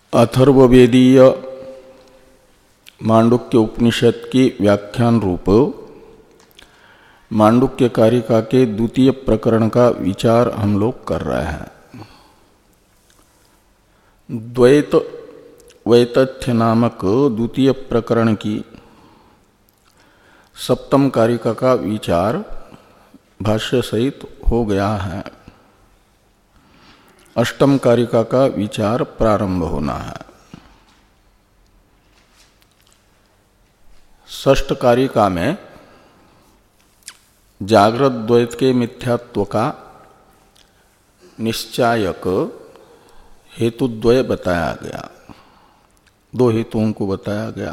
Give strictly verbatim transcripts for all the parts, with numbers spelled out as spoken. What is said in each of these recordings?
अथर्ववेदीय मांडुक्य उपनिषद की व्याख्यान रूप मांडुक्य कारिका के द्वितीय प्रकरण का विचार हम लोग कर रहे हैं। द्वैत वैतथ्य नामक द्वितीय प्रकरण की सप्तम कारिका का विचार भाष्य सहित हो गया है। अष्टम कारिका का विचार प्रारंभ होना है। षष्ठ कारिका में जागृत द्वैत के मिथ्यात्व का निश्चायक हेतुद्वय बताया गया। दो हेतुओं को बताया गया,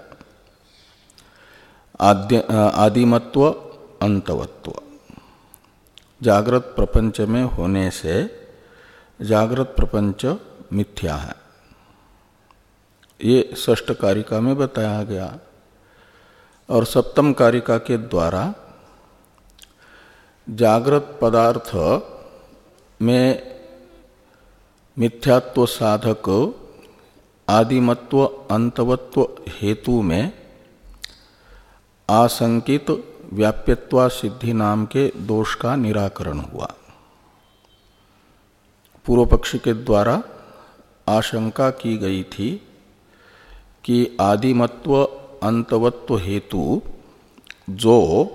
आदिमत्व अंतवत्व। जागृत प्रपंच में होने से जागृत प्रपंच मिथ्या है, ये षष्ठ कारिका में बताया गया। और सप्तम कारिका के द्वारा जागृत पदार्थ में मिथ्यात्व साधक आदिमत्व अंतवत्व हेतु में आशंकित व्याप्यत्वा सिद्धि नाम के दोष का निराकरण हुआ। पूर्व पक्षी के द्वारा आशंका की गई थी कि आदिमत्व अंतवत्व हेतु जो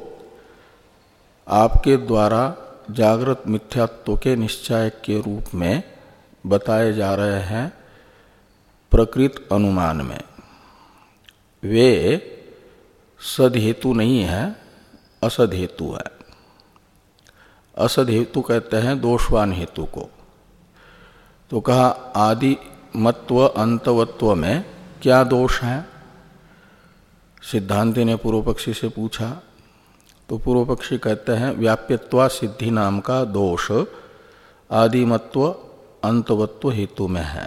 आपके द्वारा जागृत मिथ्यात्व के निश्चय के रूप में बताए जा रहे हैं प्रकृत अनुमान में, वे सद हेतु नहीं है, असद हेतु है। असद हेतु कहते हैं दोषवान हेतु को। तो कहा आदिमत्व अंतवत्व में क्या दोष है? सिद्धांति ने पूर्व पक्षी से पूछा। तो पूर्व पक्षी कहते हैं व्याप्यत्वा सिद्धि नाम का दोष आदिमत्व अंतवत्व हेतु में है।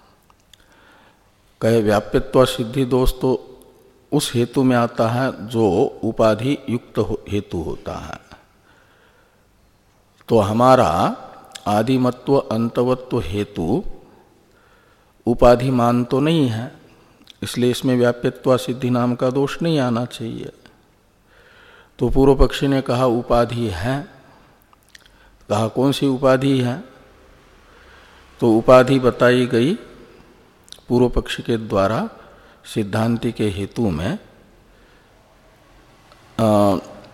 कहे व्याप्यत्वा सिद्धि दोष तो उस हेतु में आता है जो उपाधि युक्त हेतु होता है। तो हमारा आदिमत्व अंतवत्व हेतु उपाधिमान तो नहीं है, इसलिए इसमें व्याप्यत्वा सिद्धि नाम का दोष नहीं आना चाहिए। तो पूर्व पक्षी ने कहा उपाधि है। कहा कौन सी उपाधि है? तो उपाधि बताई गई पूर्व पक्षी के द्वारा सिद्धांति के हेतु में आ,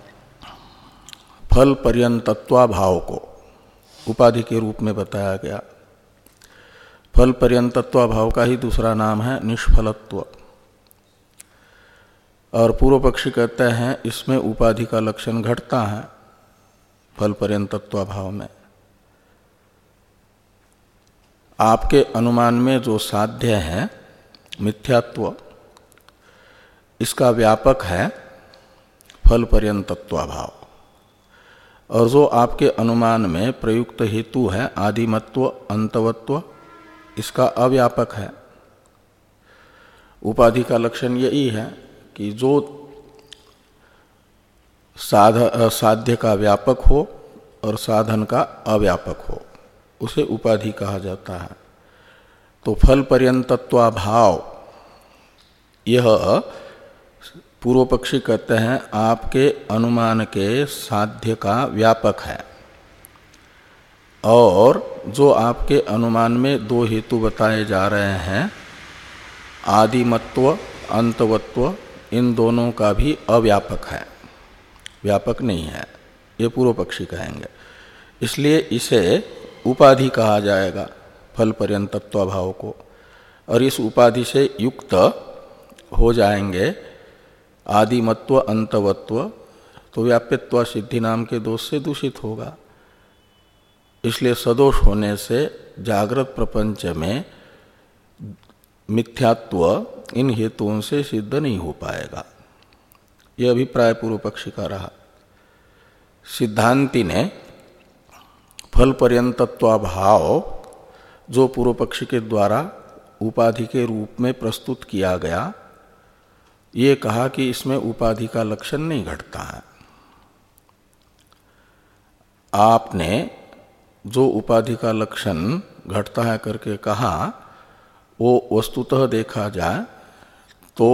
फल पर्यंतत्वा भाव को उपाधि के रूप में बताया गया। फल पर्यंतत्व भाव का ही दूसरा नाम है निष्फलत्व। और पूर्व पक्षी कहते हैं इसमें उपाधि का लक्षण घटता है फल पर्यंतत्व भाव में। आपके अनुमान में जो साध्य है मिथ्यात्व, इसका व्यापक है फल पर्यंतत्व भाव। और जो आपके अनुमान में प्रयुक्त हेतु है आदिमत्व अंतवत्व, इसका अव्यापक है। उपाधि का लक्षण यही है कि जो साध साध्य का व्यापक हो और साधन का अव्यापक हो, उसे उपाधि कहा जाता है। तो फल पर्यंतत्व भाव यह पूर्व पक्षी कहते हैं आपके अनुमान के साध्य का व्यापक है। और जो आपके अनुमान में दो हेतु बताए जा रहे हैं आदिमत्व अंतवत्व, इन दोनों का भी अव्यापक है, व्यापक नहीं है, ये पूर्व पक्षी कहेंगे। इसलिए इसे उपाधि कहा जाएगा फल पर्यंतत्व भाव को। और इस उपाधि से युक्त हो जाएंगे आदिमत्व अंतवत्व, तो व्याप्यत्व सिद्धि नाम के दोष से दूषित होगा। इसलिए सदोष होने से जागृत प्रपंच में मिथ्यात्व इन हेतुओं से सिद्ध नहीं हो पाएगा। यह अभिप्राय पूर्व पक्षी का रहा। सिद्धांति ने फल पर्यंतत्व भाव जो पूर्व पक्षी के द्वारा उपाधि के रूप में प्रस्तुत किया गया, ये कहा कि इसमें उपाधि का लक्षण नहीं घटता है। आपने जो उपाधि का लक्षण घटता है करके कहा, वो वस्तुतः देखा जाए तो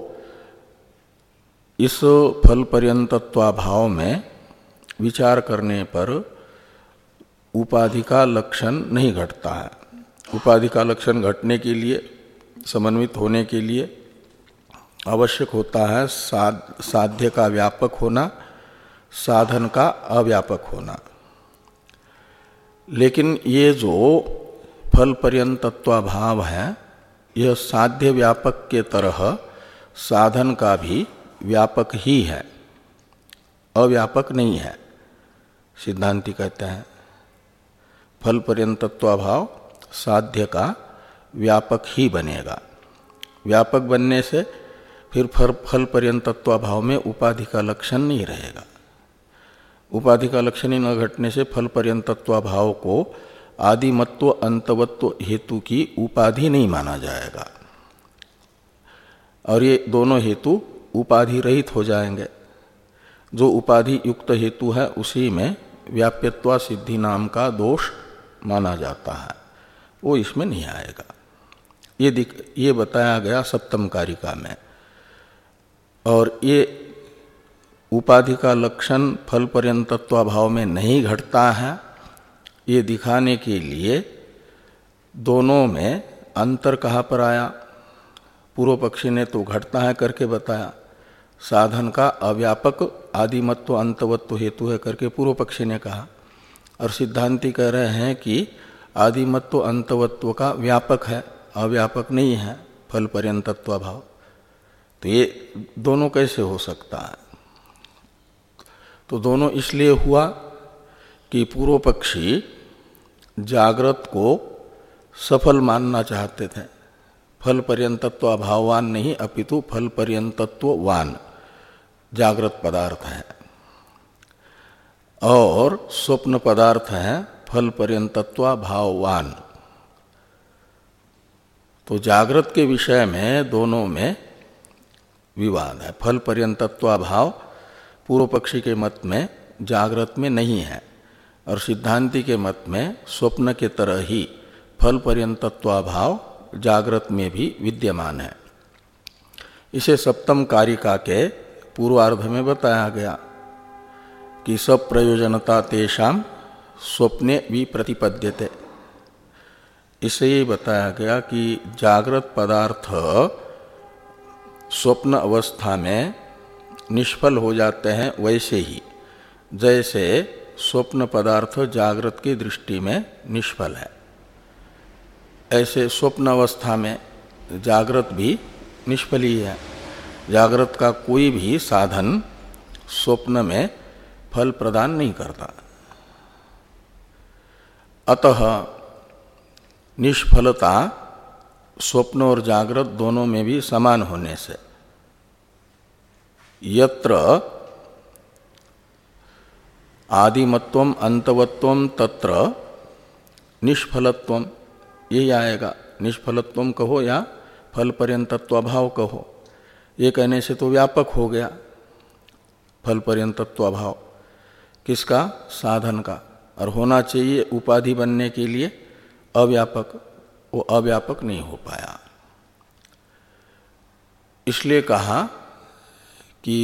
इस फल पर्यंतत्वाभाव में विचार करने पर उपाधि का लक्षण नहीं घटता है। उपाधि का लक्षण घटने के लिए, समन्वित होने के लिए आवश्यक होता है साध, साध्य का व्यापक होना, साधन का अव्यापक होना। लेकिन ये जो फल पर्यंतत्वाभाव है, यह साध्य व्यापक के तरह साधन का भी व्यापक ही है, अव्यापक नहीं है। सिद्धांती कहते हैं फल पर्यंतत्वाभाव साध्य का व्यापक ही बनेगा। व्यापक बनने से फिर फल पर्यंतत्वाभाव में उपाधि का लक्षण नहीं रहेगा। उपाधि का लक्षण ही न घटने से फल पर्यंतत्वाभाव को आदिमत्व अंतवत्व हेतु की उपाधि नहीं माना जाएगा और ये दोनों हेतु उपाधि रहित हो जाएंगे। जो उपाधि युक्त हेतु है उसी में व्याप्यत्वा सिद्धि नाम का दोष माना जाता है, वो इसमें नहीं आएगा। ये दिख ये बताया गया सप्तम कारिका में। और ये उपाधि का लक्षण फल पर्यंतत्वाभाव में नहीं घटता है, ये दिखाने के लिए दोनों में अंतर कहाँ पर आया। पूर्व पक्षी ने तो घटता है करके बताया, साधन का अव्यापक आदिमत्व अंतवत्व हेतु है करके पूर्व पक्षी ने कहा, और सिद्धांती कह रहे हैं कि आदिमत्व अंतवत्व का व्यापक है, अव्यापक नहीं है फल पर्यंतत्वाभाव। तो ये दोनों कैसे हो सकता है? तो दोनों इसलिए हुआ कि पूर्व पक्षी जागृत को सफल मानना चाहते थे। फल पर्यंतत्वाभाववान नहीं अपितु फल पर्यंतत्ववान जागृत पदार्थ है, और स्वप्न पदार्थ है फल पर्यंतत्वाभाववान। तो जागृत के विषय में दोनों में विवाद है। फल पर्यंतत्वाभाव पूर्व पक्षी के मत में जागृत में नहीं है, और सिद्धांति के मत में स्वप्न के तरह ही फल पर्यंतत्वाभाव जागृत में भी विद्यमान है। इसे सप्तम कारिका के पूर्वार्ध में बताया गया कि सब प्रयोजनता तेषाम स्वप्ने विप्रतिपद्यते। इसे ये बताया गया कि जागृत पदार्थ स्वप्न अवस्था में निष्फल हो जाते हैं, वैसे ही जैसे स्वप्न पदार्थ जागृत की दृष्टि में निष्फल है, ऐसे स्वप्न अवस्था में जागृत भी निष्फल ही है। जागृत का कोई भी साधन स्वप्न में फल प्रदान नहीं करता। अतः निष्फलता स्वप्न और जागृत दोनों में भी समान होने से यत्र आदिमत्वम अंतवत्वम तत्र निष्फलत्वम, यही आएगा। निष्फलत्वम कहो या फल पर्यंतत्वाभाव कहो, ये कहने से तो व्यापक हो गया। फल पर्यंतत्वाभाव किसका? साधन का, और होना चाहिए उपाधि बनने के लिए अव्यापक, वो अव्यापक नहीं हो पाया। इसलिए कहा कि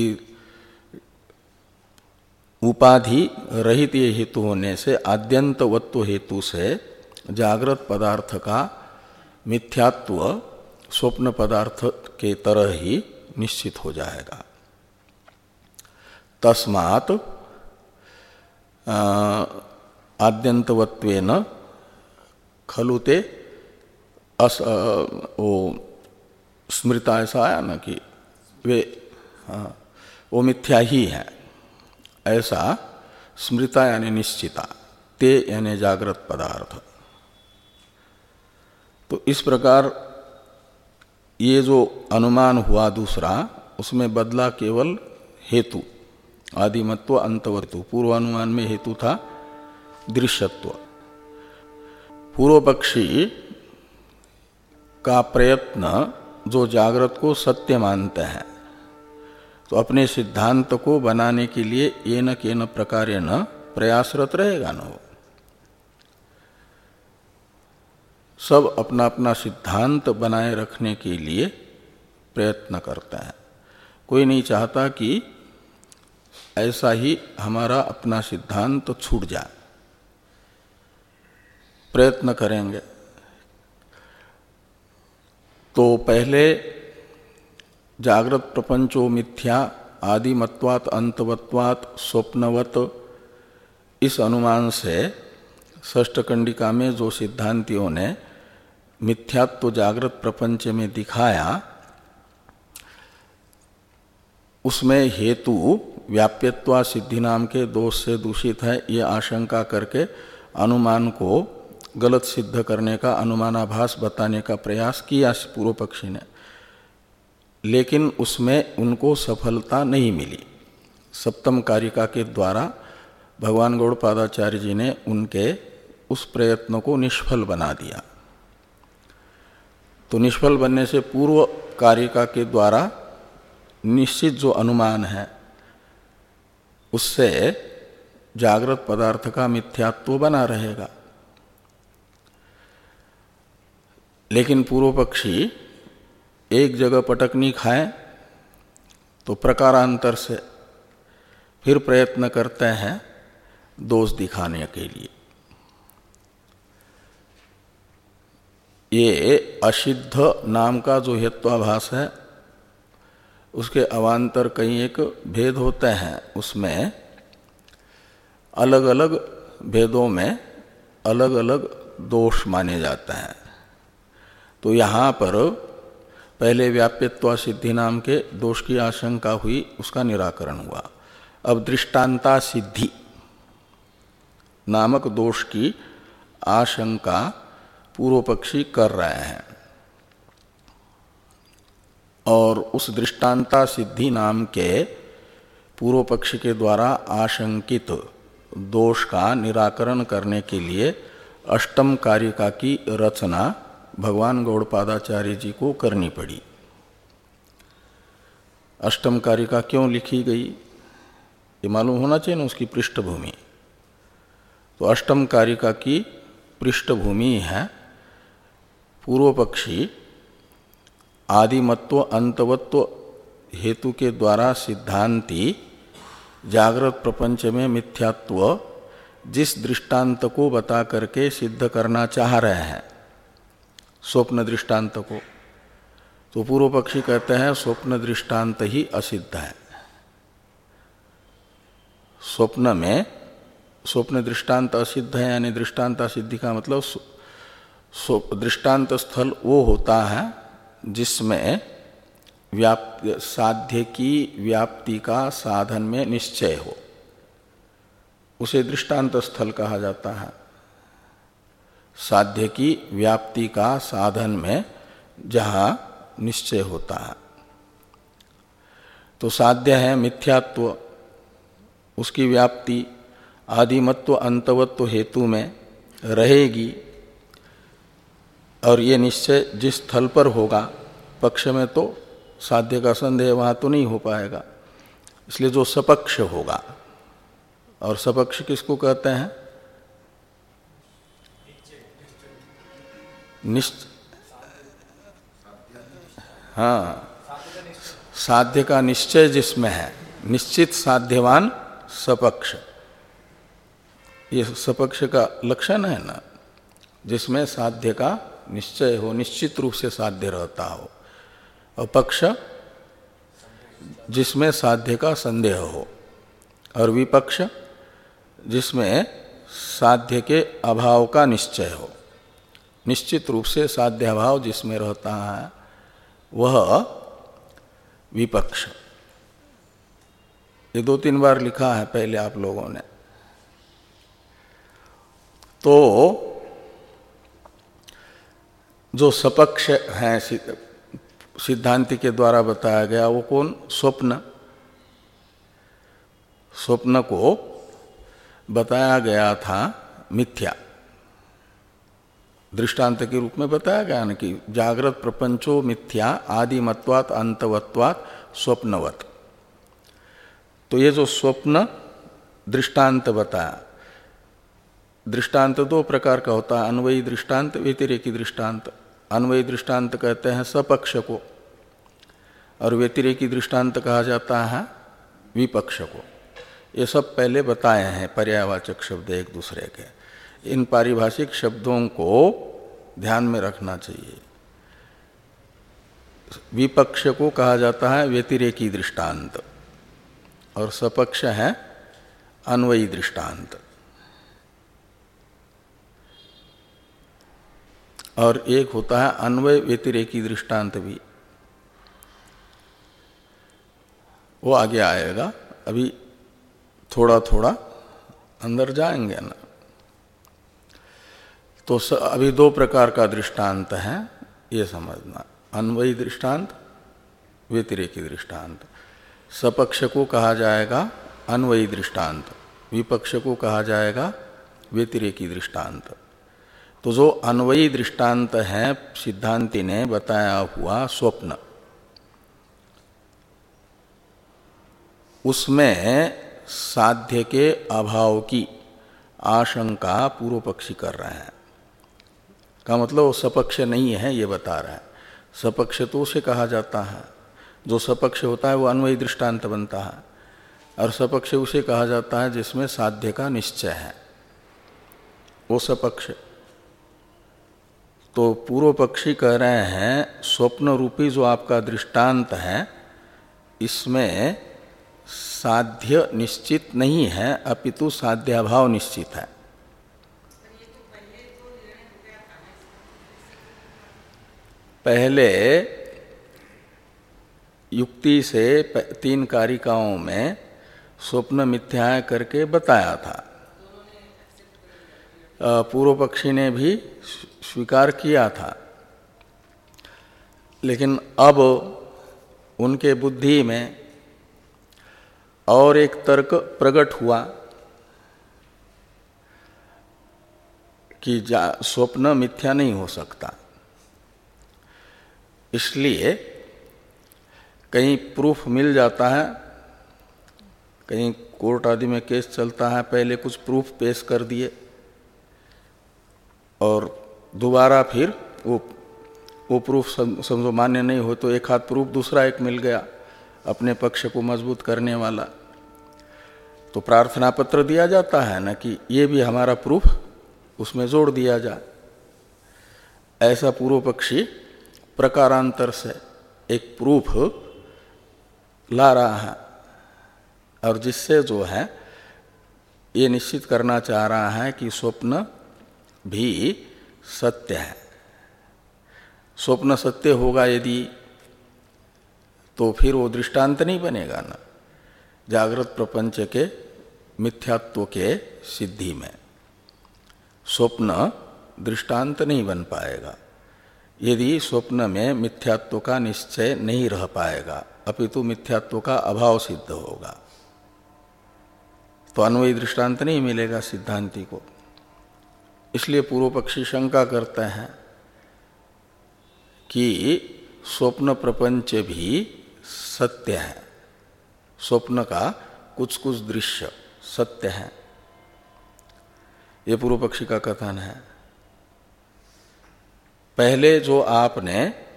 उपाधि रहित ये हेतु होने से आद्यंतवत्व हेतु से जागृत पदार्थ का मिथ्यात्व स्वप्न पदार्थ के तरह ही निश्चित हो जाएगा। तस्मात् आद्यंतवत्वेन खलुते अस वो स्मृता, ऐसा आया ना कि वे हाँ, वो मिथ्या ही है, ऐसा स्मृता यानी निश्चिता, ते यानी जागृत पदार्थ। तो इस प्रकार ये जो अनुमान हुआ दूसरा, उसमें बदला केवल हेतु, आदिमत्व अंतवत्व। पूर्व अनुमान में हेतु था दृश्यत्व। पूर्व पक्षी का प्रयत्न जो जागृत को सत्य मानते हैं, तो अपने सिद्धांत को बनाने के लिए ये न के न प्रकारे न प्रयासरत रहेगा न। वो सब अपना अपना सिद्धांत बनाए रखने के लिए प्रयत्न करते हैं। कोई नहीं चाहता कि ऐसा ही हमारा अपना सिद्धांत तो छूट जाए, प्रयत्न करेंगे। तो पहले जागृत प्रपंचो मिथ्या आदिमत्वात् अंतवत्वात् स्वप्नवत, इस अनुमान से षष्ठ कंडिका में जो सिद्धांतियों ने मिथ्यात्व जागृत प्रपंच में दिखाया, उसमें हेतु व्याप्यत्वा सिद्धि नाम के दोष से दूषित है, ये आशंका करके अनुमान को गलत सिद्ध करने का, अनुमानाभास बताने का प्रयास किया पूर्व पक्षी ने, लेकिन उसमें उनको सफलता नहीं मिली। सप्तम कारिका के द्वारा भगवान गौड़पादाचार्य जी ने उनके उस प्रयत्न को निष्फल बना दिया। तो निष्फल बनने से पूर्व कारिका के द्वारा निश्चित जो अनुमान है उससे जागृत पदार्थ का मिथ्यात्व बना रहेगा। लेकिन पूर्व पक्षी एक जगह पटकनी खाए तो प्रकारांतर से फिर प्रयत्न करते हैं दोष दिखाने के लिए। ये असिद्ध नाम का जो हेत्वाभास है उसके अवान्तर कई एक भेद होते हैं, उसमें अलग अलग भेदों में अलग अलग दोष माने जाते हैं। तो यहाँ पर पहले व्याप्यत्व सिद्धि नाम के दोष की आशंका हुई, उसका निराकरण हुआ। अब दृष्टांता सिद्धि नामक दोष की आशंका पूर्व पक्षी कर रहे हैं, और उस दृष्टांता सिद्धि नाम के पूर्व पक्ष के द्वारा आशंकित दोष का निराकरण करने के लिए अष्टम कारिका की रचना भगवान गौड़पादाचार्य जी को करनी पड़ी। अष्टम कारिका क्यों लिखी गई ये मालूम होना चाहिए ना, उसकी पृष्ठभूमि। तो अष्टम कारिका की पृष्ठभूमि है पूर्व पक्षी आदिमत्व अंतवत्व हेतु के द्वारा सिद्धांति जागृत प्रपंच में मिथ्यात्व जिस दृष्टांत को बता करके सिद्ध करना चाह रहे हैं, स्वप्न दृष्टांत को, तो पूर्व पक्षी कहते हैं स्वप्न दृष्टांत ही असिद्ध है। स्वप्न में स्वप्न दृष्टांत असिद्ध है, यानी दृष्टांत असिद्धि का मतलब दृष्टांत स्थल वो होता है जिसमें व्याप्ति साध्य की व्याप्ति का साधन में निश्चय हो, उसे दृष्टांत स्थल कहा जाता है। साध्य की व्याप्ति का साधन में जहाँ निश्चय होता है, तो साध्य है मिथ्यात्व, उसकी व्याप्ति आदिमत्व अंतवत्व हेतु में रहेगी, और ये निश्चय जिस स्थल पर होगा पक्ष में तो साध्य का संदेह वहाँ तो नहीं हो पाएगा, इसलिए जो सपक्ष होगा। और सपक्ष किसको कहते हैं? निश्च हाँ, साध्य का निश्चय जिसमें है, निश्चित साध्यवान सपक्ष, ये सपक्ष का लक्षण है ना, जिसमें साध्य का निश्चय हो, निश्चित रूप से साध्य रहता हो, और पक्ष जिसमें साध्य का संदेह हो, और विपक्ष जिसमें साध्य के अभाव का निश्चय हो। निश्चित रूप से साध्य अभाव जिसमें रहता है वह विपक्ष। ये दो तीन बार लिखा है पहले आप लोगों ने। तो जो सपक्ष है सिद्धांति के द्वारा बताया गया वो कौन? स्वप्न। स्वप्न को बताया गया था मिथ्या, दृष्टांत के रूप में बताया गया न कि जागृत प्रपंचो मिथ्या आदिमत्वात् अंतवत्वात् स्वप्नवत्। तो ये जो स्वप्न दृष्टांत बताया, दृष्टांत दो प्रकार का होता है, अन्वयी दृष्टांत, व्यतिरेकी दृष्टांत। अन्वयी दृष्टांत कहते हैं सपक्ष को, और व्यतिरेकी दृष्टांत कहा जाता है विपक्ष को। ये सब पहले बताए हैं पर्यायवाचक शब्द एक दूसरे के। इन पारिभाषिक शब्दों को ध्यान में रखना चाहिए। विपक्ष को कहा जाता है व्यतिरेकी दृष्टांत और सपक्ष है अन्वयी दृष्टांत। और एक होता है अन्वय व्यतिरेकी दृष्टांत भी, वो आगे आएगा, अभी थोड़ा थोड़ा अंदर जाएंगे ना। तो अभी दो प्रकार का दृष्टांत है, ये समझना, अन्वयी दृष्टांत, व्यतिरेकी दृष्टांत। सपक्ष को कहा जाएगा अन्वयी दृष्टांत, विपक्ष को कहा जाएगा व्यतिरेकी दृष्टांत। तो जो अन्वयी दृष्टांत है सिद्धांति ने बताया हुआ स्वप्न, उसमें साध्य के अभाव की आशंका पूर्व पक्षी कर रहे हैं। का मतलब वो सपक्ष नहीं है ये बता रहा है। सपक्ष तो उसे कहा जाता है, जो सपक्ष होता है वो अन्वयी दृष्टांत बनता है, और सपक्ष उसे कहा जाता है जिसमें साध्य का निश्चय है, वो सपक्ष। तो पूर्व पक्षी कह रहे हैं स्वप्न रूपी जो आपका दृष्टांत है इसमें साध्य निश्चित नहीं है, अपितु साध्याभाव निश्चित है। पहले युक्ति से तीन कारिकाओं में स्वप्न मिथ्या है करके बताया था, पूर्व पक्षी ने भी स्वीकार किया था। लेकिन अब उनके बुद्धि में और एक तर्क प्रकट हुआ कि स्वप्न मिथ्या नहीं हो सकता। इसलिए कहीं प्रूफ मिल जाता है, कहीं कोर्ट आदि में केस चलता है, पहले कुछ प्रूफ पेश कर दिए और दोबारा फिर वो वो प्रूफ समझो मान्य नहीं हो तो एक हाथ प्रूफ दूसरा एक मिल गया अपने पक्ष को मजबूत करने वाला, तो प्रार्थना पत्र दिया जाता है ना कि ये भी हमारा प्रूफ उसमें जोड़ दिया जाए। ऐसा पूर्व पक्षी प्रकारांतर से एक प्रूफ ला रहा है, और जिससे जो है ये निश्चित करना चाह रहा है कि स्वप्न भी सत्य है। स्वप्न सत्य होगा यदि, तो फिर वो दृष्टांत नहीं बनेगा ना जागृत प्रपंच के मिथ्यात्व के सिद्धि में। स्वप्न दृष्टांत नहीं बन पाएगा यदि स्वप्न में मिथ्यात्व का निश्चय नहीं रह पाएगा, अपितु मिथ्यात्व का अभाव सिद्ध होगा, तो अन्वयी दृष्टांत नहीं मिलेगा सिद्धांति को। इसलिए पूर्व पक्षी शंका करते हैं कि स्वप्न प्रपंच भी सत्य है, स्वप्न का कुछ कुछ दृश्य सत्य है, ये पूर्व पक्षी का कथन है। पहले जो आपने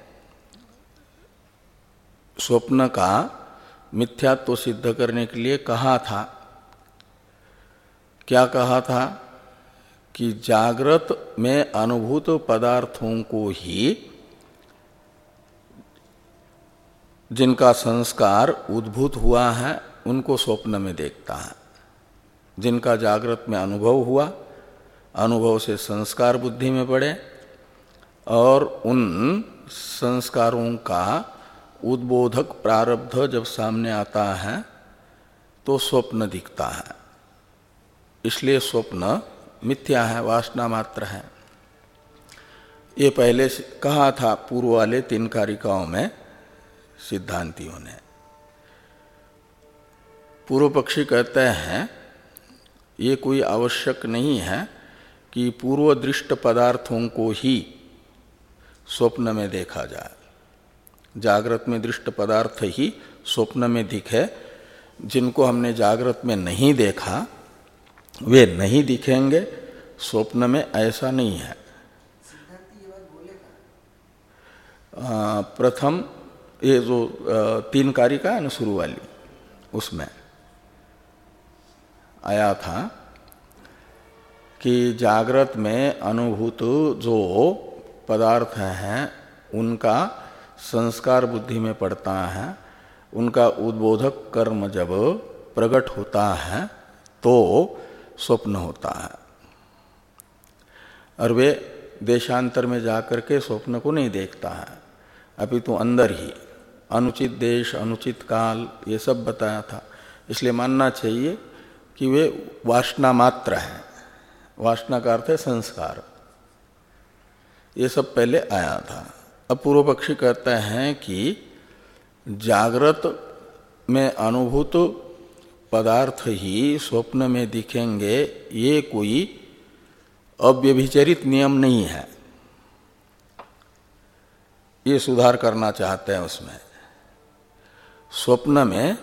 स्वप्न का मिथ्यात्व सिद्ध करने के लिए कहा था, क्या कहा था कि जागृत में अनुभूत पदार्थों को ही जिनका संस्कार उद्भूत हुआ है उनको स्वप्न में देखता है। जिनका जागृत में अनुभव हुआ, अनुभव से संस्कार बुद्धि में पड़े और उन संस्कारों का उद्बोधक प्रारब्ध जब सामने आता है तो स्वप्न दिखता है। इसलिए स्वप्न मिथ्या है, वासना मात्र है। ये पहले कहा था पूर्व वाले तीन कारिकाओं में सिद्धांतियों ने। पूर्व पक्षी कहते हैं ये कोई आवश्यक नहीं है कि पूर्व दृष्ट पदार्थों को ही स्वप्न में देखा जाए। जागृत में दृष्ट पदार्थ ही स्वप्न में दिखे, जिनको हमने जागृत में नहीं देखा वे नहीं दिखेंगे स्वप्न में ऐसा नहीं है। आ, प्रथम ये जो आ, तीन कारिका है ना शुरू वाली, उसमें आया था कि जागृत में अनुभूत जो पदार्थ हैं उनका संस्कार बुद्धि में पड़ता है, उनका उद्बोधक कर्म जब प्रकट होता है तो स्वप्न होता है। और वे देशांतर में जाकर के स्वप्न को नहीं देखता है, अभी तो अंदर ही अनुचित देश अनुचित काल ये सब बताया था। इसलिए मानना चाहिए कि वे वासना मात्र हैं। वासना का अर्थ है संस्कार। ये सब पहले आया था। अब पूर्व पक्षी कहते हैं कि जागृत में अनुभूत पदार्थ ही स्वप्न में दिखेंगे, ये कोई अव्यभिचरित नियम नहीं है। ये सुधार करना चाहते हैं उसमें। स्वप्न में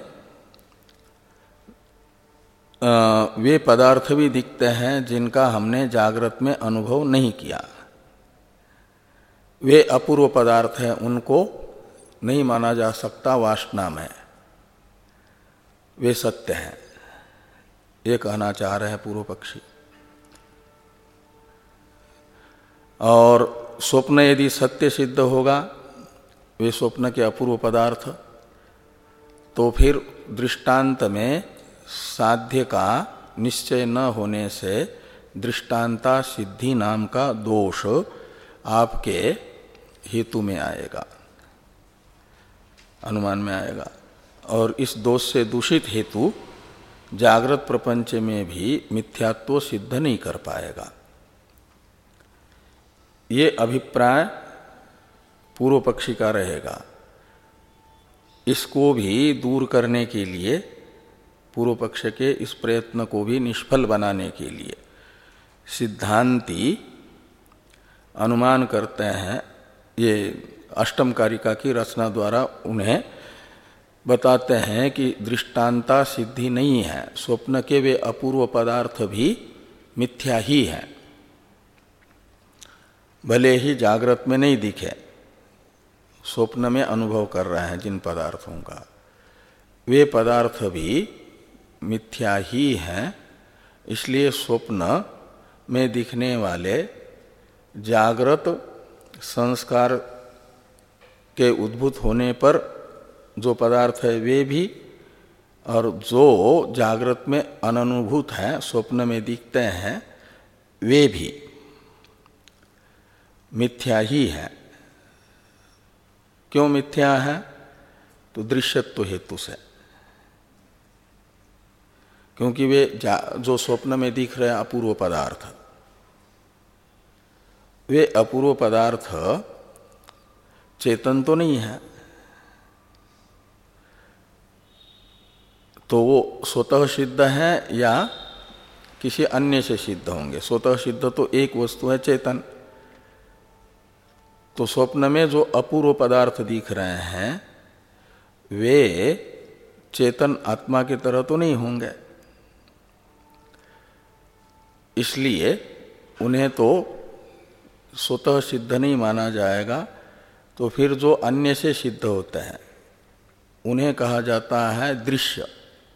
वे पदार्थ भी दिखते हैं जिनका हमने जागृत में अनुभव नहीं किया। वे अपूर्व पदार्थ हैं, उनको नहीं माना जा सकता वासना में, वे सत्य हैं, ये कहना चाह रहे हैं पूर्व पक्षी। और स्वप्न यदि सत्य सिद्ध होगा, वे स्वप्न के अपूर्व पदार्थ, तो फिर दृष्टांत में साध्य का निश्चय न होने से दृष्टांता सिद्धि नाम का दोष आपके हेतु में आएगा, अनुमान में आएगा। और इस दोष से दूषित हेतु जागृत प्रपंच में भी मिथ्यात्व सिद्ध नहीं कर पाएगा। ये अभिप्राय पूर्व पक्षी का रहेगा। इसको भी दूर करने के लिए, पूर्व पक्ष के इस प्रयत्न को भी निष्फल बनाने के लिए सिद्धांती अनुमान करते हैं। ये अष्टम कारिका की रचना द्वारा उन्हें बताते हैं कि दृष्टांता सिद्धि नहीं है, स्वप्न के वे अपूर्व पदार्थ भी मिथ्या ही हैं, भले ही जागृत में नहीं दिखे, स्वप्न में अनुभव कर रहे हैं जिन पदार्थों का, वे पदार्थ भी मिथ्या ही हैं। इसलिए स्वप्न में दिखने वाले जागृत संस्कार के उद्भूत होने पर जो पदार्थ है वे भी, और जो जागृत में अननुभूत हैं, स्वप्न में दिखते हैं, वे भी मिथ्या ही है। क्यों मिथ्या है? तो दृश्यत्व हेतु से। क्योंकि वे जो स्वप्न में दिख रहे अपूर्व पदार्थ, वे अपूर्व पदार्थ चेतन तो नहीं है, तो वो स्वतः सिद्ध है या किसी अन्य से सिद्ध होंगे। स्वतः सिद्ध तो एक वस्तु है चेतन। तो स्वप्न में जो अपूर्व पदार्थ दिख रहे हैं वे चेतन आत्मा की तरह तो नहीं होंगे, इसलिए उन्हें तो स्वतः सिद्ध नहीं माना जाएगा। तो फिर जो अन्य से सिद्ध होते हैं उन्हें कहा जाता है दृश्य।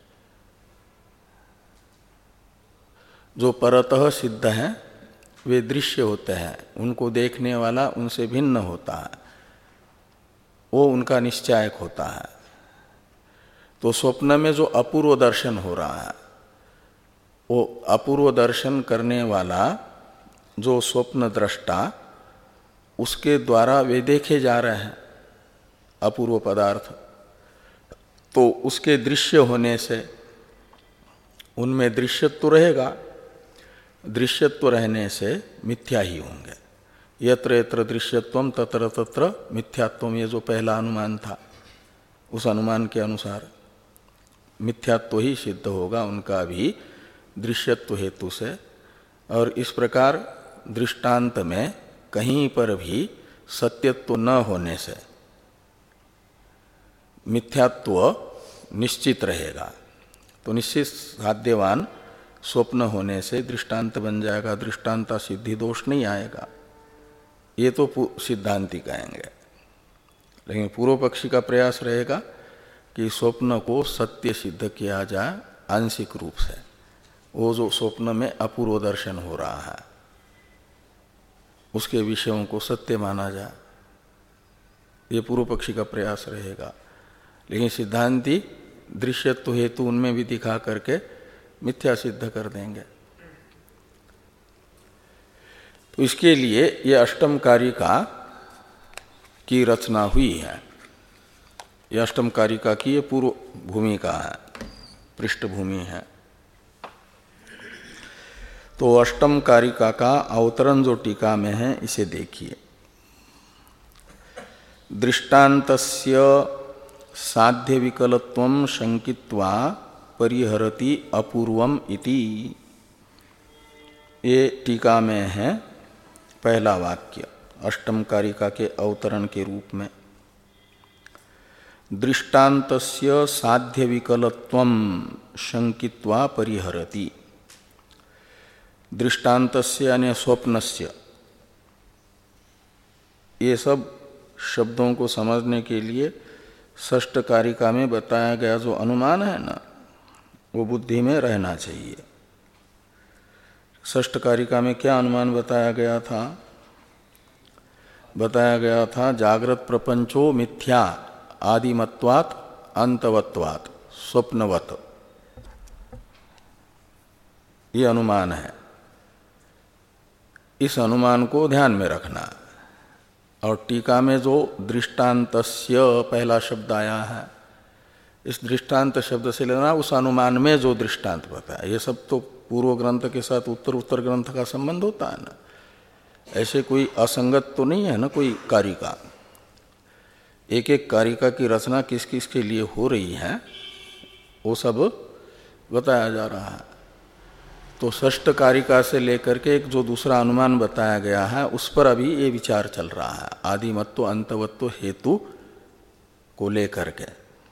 जो परतः सिद्ध हैं वे दृश्य होते हैं, उनको देखने वाला उनसे भिन्न होता है, वो उनका निश्चायक होता है। तो स्वप्न में जो अपूर्व दर्शन हो रहा है, वो अपूर्व दर्शन करने वाला जो स्वप्न दृष्टा, उसके द्वारा वे देखे जा रहे हैं अपूर्व पदार्थ, तो उसके दृश्य होने से उनमें दृश्यत्व रहेगा। दृश्यत्व रहने से मिथ्या ही होंगे। यत्र यत्र दृश्यत्वम तत्र तत्र मिथ्यात्वम, ये जो पहला अनुमान था, उस अनुमान के अनुसार मिथ्यात्व ही सिद्ध होगा उनका भी दृश्यत्व हेतु से। और इस प्रकार दृष्टांत में कहीं पर भी सत्यत्व न होने से मिथ्यात्व निश्चित रहेगा। तो निश्चित साध्यवान स्वप्न होने से दृष्टांत बन जाएगा, दृष्टांता सिद्धि दोष नहीं आएगा, ये तो सिद्धांती कहेंगे। लेकिन पूर्व पक्षी का प्रयास रहेगा कि स्वप्न को सत्य सिद्ध किया जाए आंशिक रूप से, वो जो स्वप्न में अपूर्व दर्शन हो रहा है उसके विषयों को सत्य माना जाए, ये पूर्व पक्षी का प्रयास रहेगा। लेकिन सिद्धांती दृश्यत्व हेतु उनमें भी दिखा करके मिथ्या सिद्ध कर देंगे। तो इसके लिए ये अष्टम कारिका की रचना हुई है। यह अष्टम कारिका की ये पूर्व भूमिका है, पृष्ठभूमि है। तो अष्टम कारिका का अवतरण जो टीका में है इसे देखिए। दृष्टान्तस्य साध्य विकलत्वं शंकित्वा परिहरति अपूर्वम इति, ये टीका में है पहला वाक्य अष्टम कारिका के अवतरण के रूप में। दृष्टान्तस्य साध्य विकलत्वं शंकित्वा परिहरति, दृष्टान्तस्य यानी स्वप्नस्य, ये सब शब्दों को समझने के लिए षष्ठ कारिका में बताया गया जो अनुमान है ना, वो बुद्धि में रहना चाहिए। षष्ठ कारिका में क्या अनुमान बताया गया था? बताया गया था जागृत प्रपंचो मिथ्या आदिमत्वात् अंतवत्वात् स्वप्नवत्, ये अनुमान है। इस अनुमान को ध्यान में रखना। और टीका में जो दृष्टान्तस्य पहला शब्द आया है, इस दृष्टांत शब्द से लेना उस अनुमान में जो दृष्टांत बताया। ये सब तो पूर्व ग्रंथ के साथ उत्तर उत्तर ग्रंथ का संबंध होता है ना, ऐसे कोई असंगत तो नहीं है ना कोई कारिका। एक एक कारिका की रचना किस किस के लिए हो रही है वो सब बताया जा रहा है। तो षष्ठ कारिका से लेकर के एक जो दूसरा अनुमान बताया गया है उस पर अभी ये विचार चल रहा है, आदिमत्व अंतवत्व हेतु को लेकर के।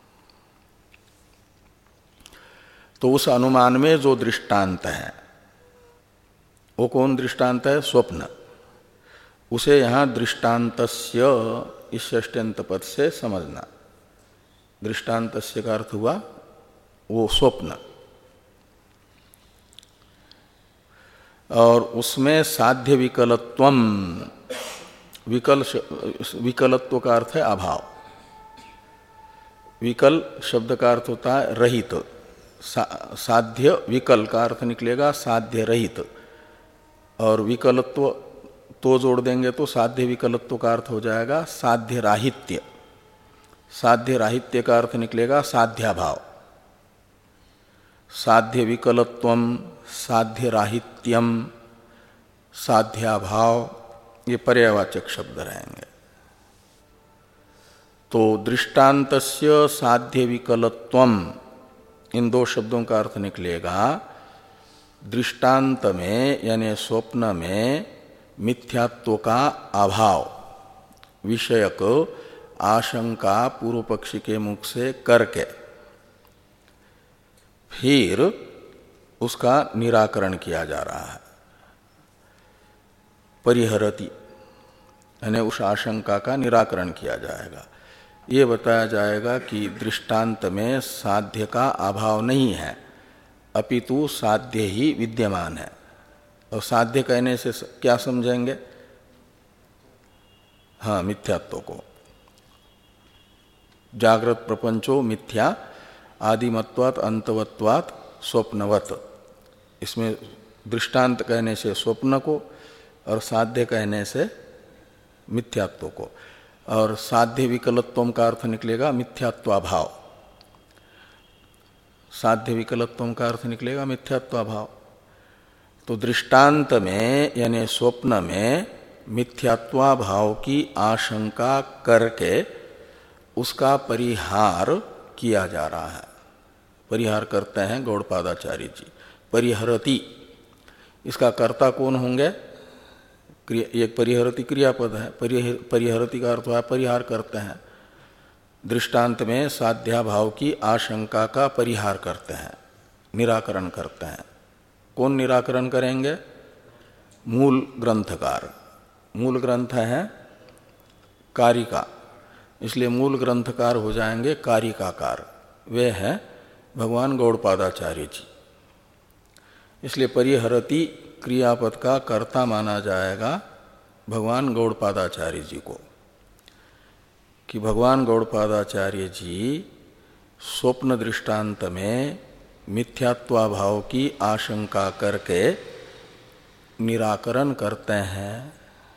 तो उस अनुमान में जो दृष्टांत है वो कौन दृष्टांत है? स्वप्न। उसे यहाँ दृष्टान्तस्य इस षष्ट्यंत पद से समझना। दृष्टान्तस्य का अर्थ हुआ वो स्वप्न, और उसमें साध्य विकलत्वम, विकल विकलत्व का अर्थ है अभाव। विकल शब्द का अर्थ होता है रहित, सा, साध्य विकल का अर्थ निकलेगा साध्य रहित, और विकलत्व तो जोड़ देंगे तो साध्य विकलत्व का अर्थ हो जाएगा साध्य राहित्य। साध्य राहित्य का अर्थ निकलेगा साध्याभाव। साध्य विकलत्वम, साध्य राहित्यम, साध्याभाव, ये पर्यायवाचक शब्द रहेंगे। तो दृष्टान्तस्य साध्य विकलत्वम, इन दो शब्दों का अर्थ निकलेगा दृष्टांत में यानी स्वप्न में मिथ्यात्व का अभाव विषयक आशंका पूर्व पक्षी के मुख से करके फिर उसका निराकरण किया जा रहा है। परिहरति यानी उस आशंका का निराकरण किया जाएगा। ये बताया जाएगा कि दृष्टांत में साध्य का अभाव नहीं है, अपितु साध्य ही विद्यमान है। और साध्य कहने से क्या समझेंगे? हाँ, मिथ्यात्व को। जागृत प्रपंचो मिथ्या आदिमत्वात् अंतवत्वात् स्वप्नवत्, इसमें दृष्टांत कहने से स्वप्न को और साध्य कहने से मिथ्यात्व को। और साध्य विकलत्वम का अर्थ निकलेगा मिथ्यात्वाभाव। साध्य विकलत्वम का अर्थ निकलेगा मिथ्यात्वाभाव। तो दृष्टांत में यानी स्वप्न में मिथ्यात्वाभाव की आशंका करके उसका परिहार किया जा रहा है। परिहार करते हैं गौड़पादाचार्य जी। परिहरति, इसका कर्ता कौन होंगे? एक परिहरति क्रियापद है। परिहरति का अर्थ है परिहार करते हैं। दृष्टांत में साध्याभाव की आशंका का परिहार करते हैं, निराकरण करते हैं। कौन निराकरण करेंगे? मूल ग्रंथकार। मूल ग्रंथ है कारिका, इसलिए मूल ग्रंथकार हो जाएंगे कारिकाकार। वे हैं भगवान गौड़पादाचार्य जी। इसलिए परिहरति क्रियापद का कर्ता माना जाएगा भगवान गौड़पादाचार्य जी को, कि भगवान गौड़पादाचार्य जी स्वप्न दृष्टांत में मिथ्यात्वाभाव की आशंका करके निराकरण करते हैं।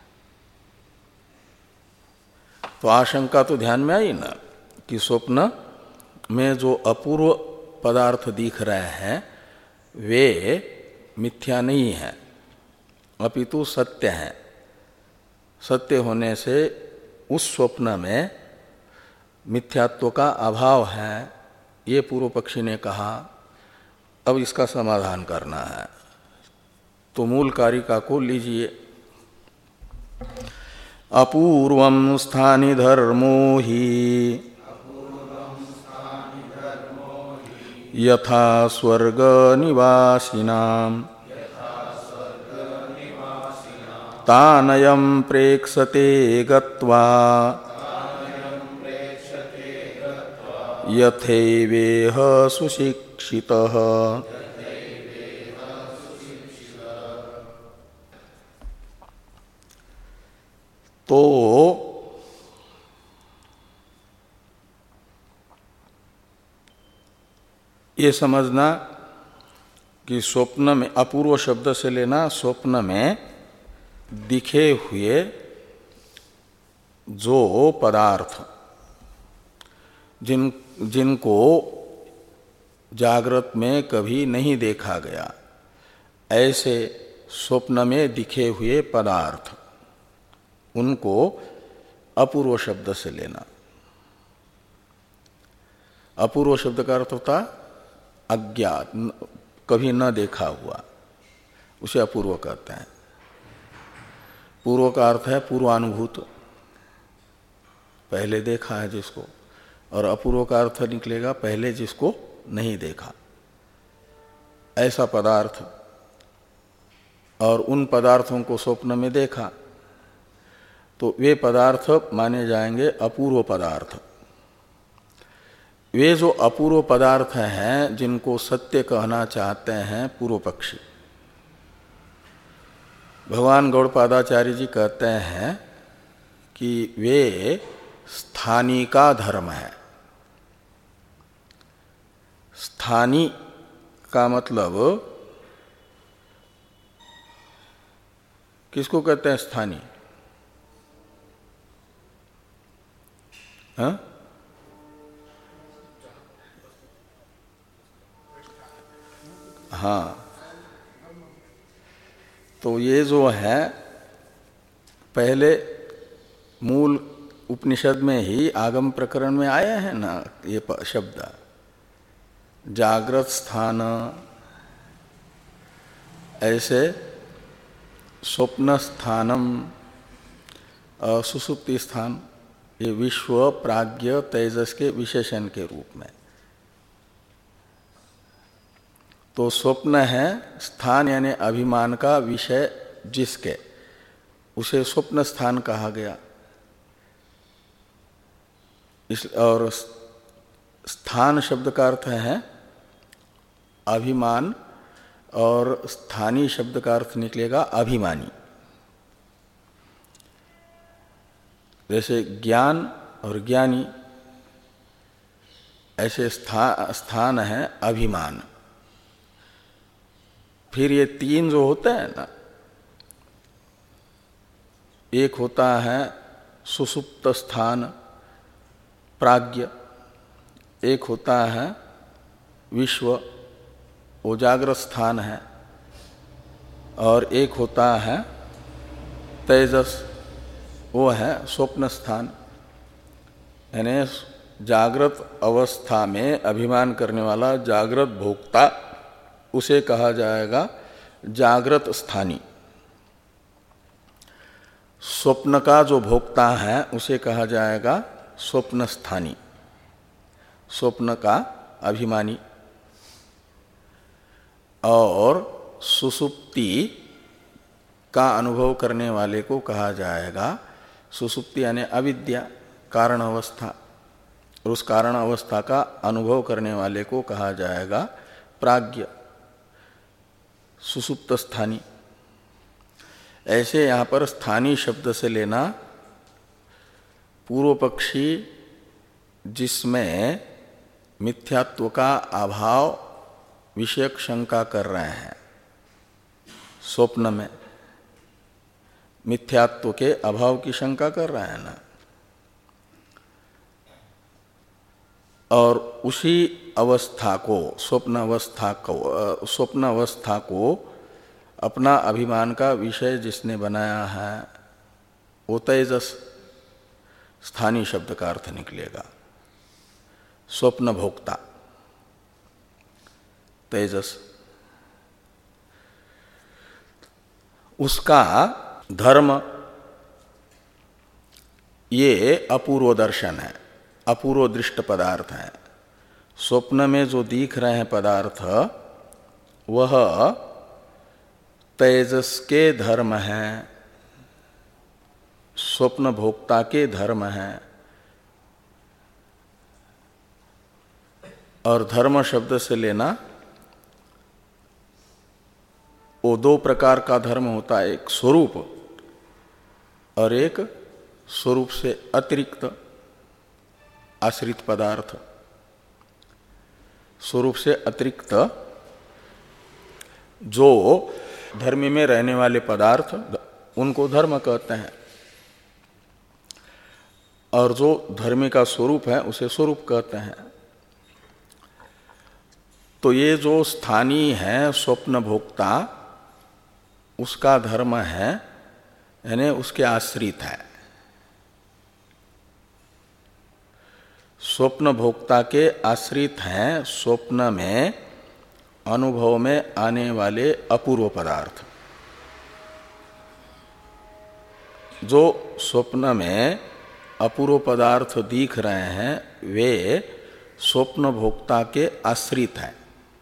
तो आशंका तो ध्यान में आई ना कि स्वप्न में जो अपूर्व पदार्थ दिख रहे हैं वे मिथ्या नहीं हैं, अपितु सत्य हैं। सत्य होने से उस स्वप्न में मिथ्यात्व का अभाव है, ये पूर्व पक्षी ने कहा। अब इसका समाधान करना है, तो मूल कारिका को लीजिए। अपूर्वं स्थानि धर्मो हि यथा स्वर्ग निवासिनां तानयं प्रेक्षते गत्वा यथैवेह सुशिक्षितः। तो ये समझना कि स्वप्न में, अपूर्व शब्द से लेना स्वप्न में दिखे हुए जो पदार्थ जिन जिनको जागृत में कभी नहीं देखा गया, ऐसे स्वप्न में दिखे हुए पदार्थ, उनको अपूर्व शब्द से लेना। अपूर्व शब्द का अर्थ होता अज्ञात, कभी न देखा हुआ, उसे अपूर्व कहते हैं। पूर्व का अर्थ है पूर्वानुभूत, पहले देखा है जिसको, और अपूर्व का अर्थ निकलेगा पहले जिसको नहीं देखा, ऐसा पदार्थ। और उन पदार्थों को स्वप्न में देखा तो वे पदार्थ माने जाएंगे अपूर्व पदार्थ। वे जो अपूर्व पदार्थ हैं जिनको सत्य कहना चाहते हैं पूर्व पक्षी, भगवान गौड़पादाचार्य जी कहते हैं कि वे स्थानी का धर्म है। स्थानी का मतलब किसको कहते हैं? स्थानी, हाँ? हाँ, तो ये जो है पहले मूल उपनिषद में ही आगम प्रकरण में आए हैं ना ये शब्द, जागृत स्थान, ऐसे स्वप्न स्थानम, सुसुप्ति स्थान, ये विश्व प्राज्ञ तेजस के विशेषण के रूप में। तो स्वप्न है स्थान यानी अभिमान का विषय जिसके, उसे स्वप्न स्थान कहा गया। इस और स्थान शब्द का अर्थ है अभिमान, और स्थानीय शब्द का अर्थ निकलेगा अभिमानी। जैसे ज्ञान और ज्ञानी, ऐसे स्था, स्थान है अभिमान। फिर ये तीन जो होते हैं ना, एक होता है सुसुप्त स्थान प्राज्ञ, एक होता है विश्व, वो जागृत स्थान है, और एक होता है तेजस, वो है स्वप्न स्थान। यानी जागृत अवस्था में अभिमान करने वाला जागृत भोक्ता, उसे कहा जाएगा जागृत स्थानी। स्वप्न का जो भोक्ता है उसे कहा जाएगा स्वप्न स्थानी, स्वप्न का अभिमानी। और सुसुप्ति का अनुभव करने वाले को कहा जाएगा, सुसुप्ति यानी अविद्या कारण अवस्था, और उस कारण अवस्था का अनुभव करने वाले को कहा जाएगा प्राज्ञ सुसुप्त स्थानी। ऐसे यहाँ पर स्थानी शब्द से लेना पूर्व पक्षी जिसमें मिथ्यात्व का अभाव विषयक शंका कर रहे हैं, स्वप्न में मिथ्यात्व के अभाव की शंका कर रहे हैं ना, और उसी अवस्था को स्वप्न अवस्था को स्वप्न अवस्था को अपना अभिमान का विषय जिसने बनाया है वो तेजस स्थानीय शब्द का अर्थ निकलेगा, स्वप्न भोक्ता तेजस। उसका धर्म ये अपूर्व दर्शन है, अपूर्व दृष्ट पदार्थ है। स्वप्न में जो दिख रहे हैं पदार्थ वह तेजस के धर्म हैं, स्वप्न भोक्ता के धर्म हैं। और धर्म शब्द से लेना वो दो प्रकार का धर्म होता है, एक स्वरूप और एक स्वरूप से अतिरिक्त आश्रित पदार्थ। स्वरूप से अतिरिक्त जो धर्म में रहने वाले पदार्थ उनको धर्म कहते हैं, और जो धर्म का स्वरूप है उसे स्वरूप कहते हैं। तो ये जो स्थानीय है स्वप्न भोक्ता उसका धर्म है, यानी उसके आश्रित है। स्वप्न भोक्ता के आश्रित हैं स्वप्न में अनुभव में आने वाले अपूर्व पदार्थ। जो स्वप्न में अपूर्व पदार्थ दिख रहे हैं वे स्वप्न भोक्ता के आश्रित हैं।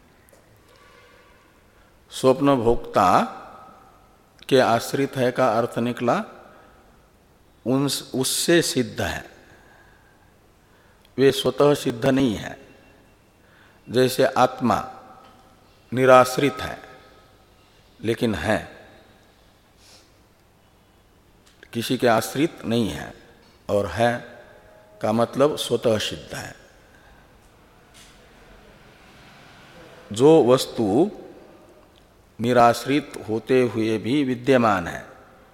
स्वप्न भोक्ता के आश्रित है का अर्थ निकला उन उससे सिद्ध है, वे स्वतः सिद्ध नहीं है। जैसे आत्मा निराश्रित है लेकिन है, किसी के आश्रित नहीं है, और है का मतलब स्वतः सिद्ध है। जो वस्तु निराश्रित होते हुए भी विद्यमान है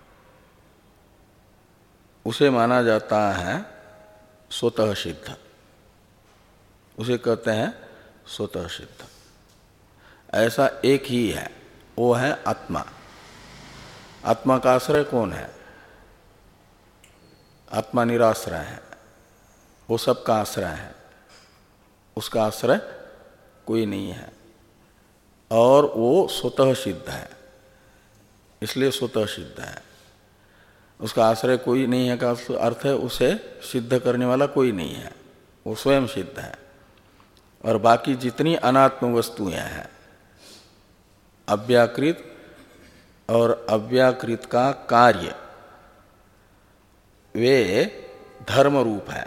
उसे माना जाता है स्वतः सिद्ध, उसे कहते हैं स्वतः सिद्ध। ऐसा एक ही है, वो है आत्मा। आत्मा का आश्रय कौन है? आत्मा निराश्रय है, वो सबका आश्रय है, उसका आश्रय कोई नहीं है, और वो स्वतः सिद्ध है, इसलिए स्वतः सिद्ध है। उसका आश्रय कोई नहीं है का अर्थ है उसे सिद्ध करने वाला कोई नहीं है, वो स्वयं सिद्ध है। और बाकी जितनी अनात्म वस्तुएं हैं, अव्याकृत और अव्याकृत का कार्य, वे धर्म रूप है,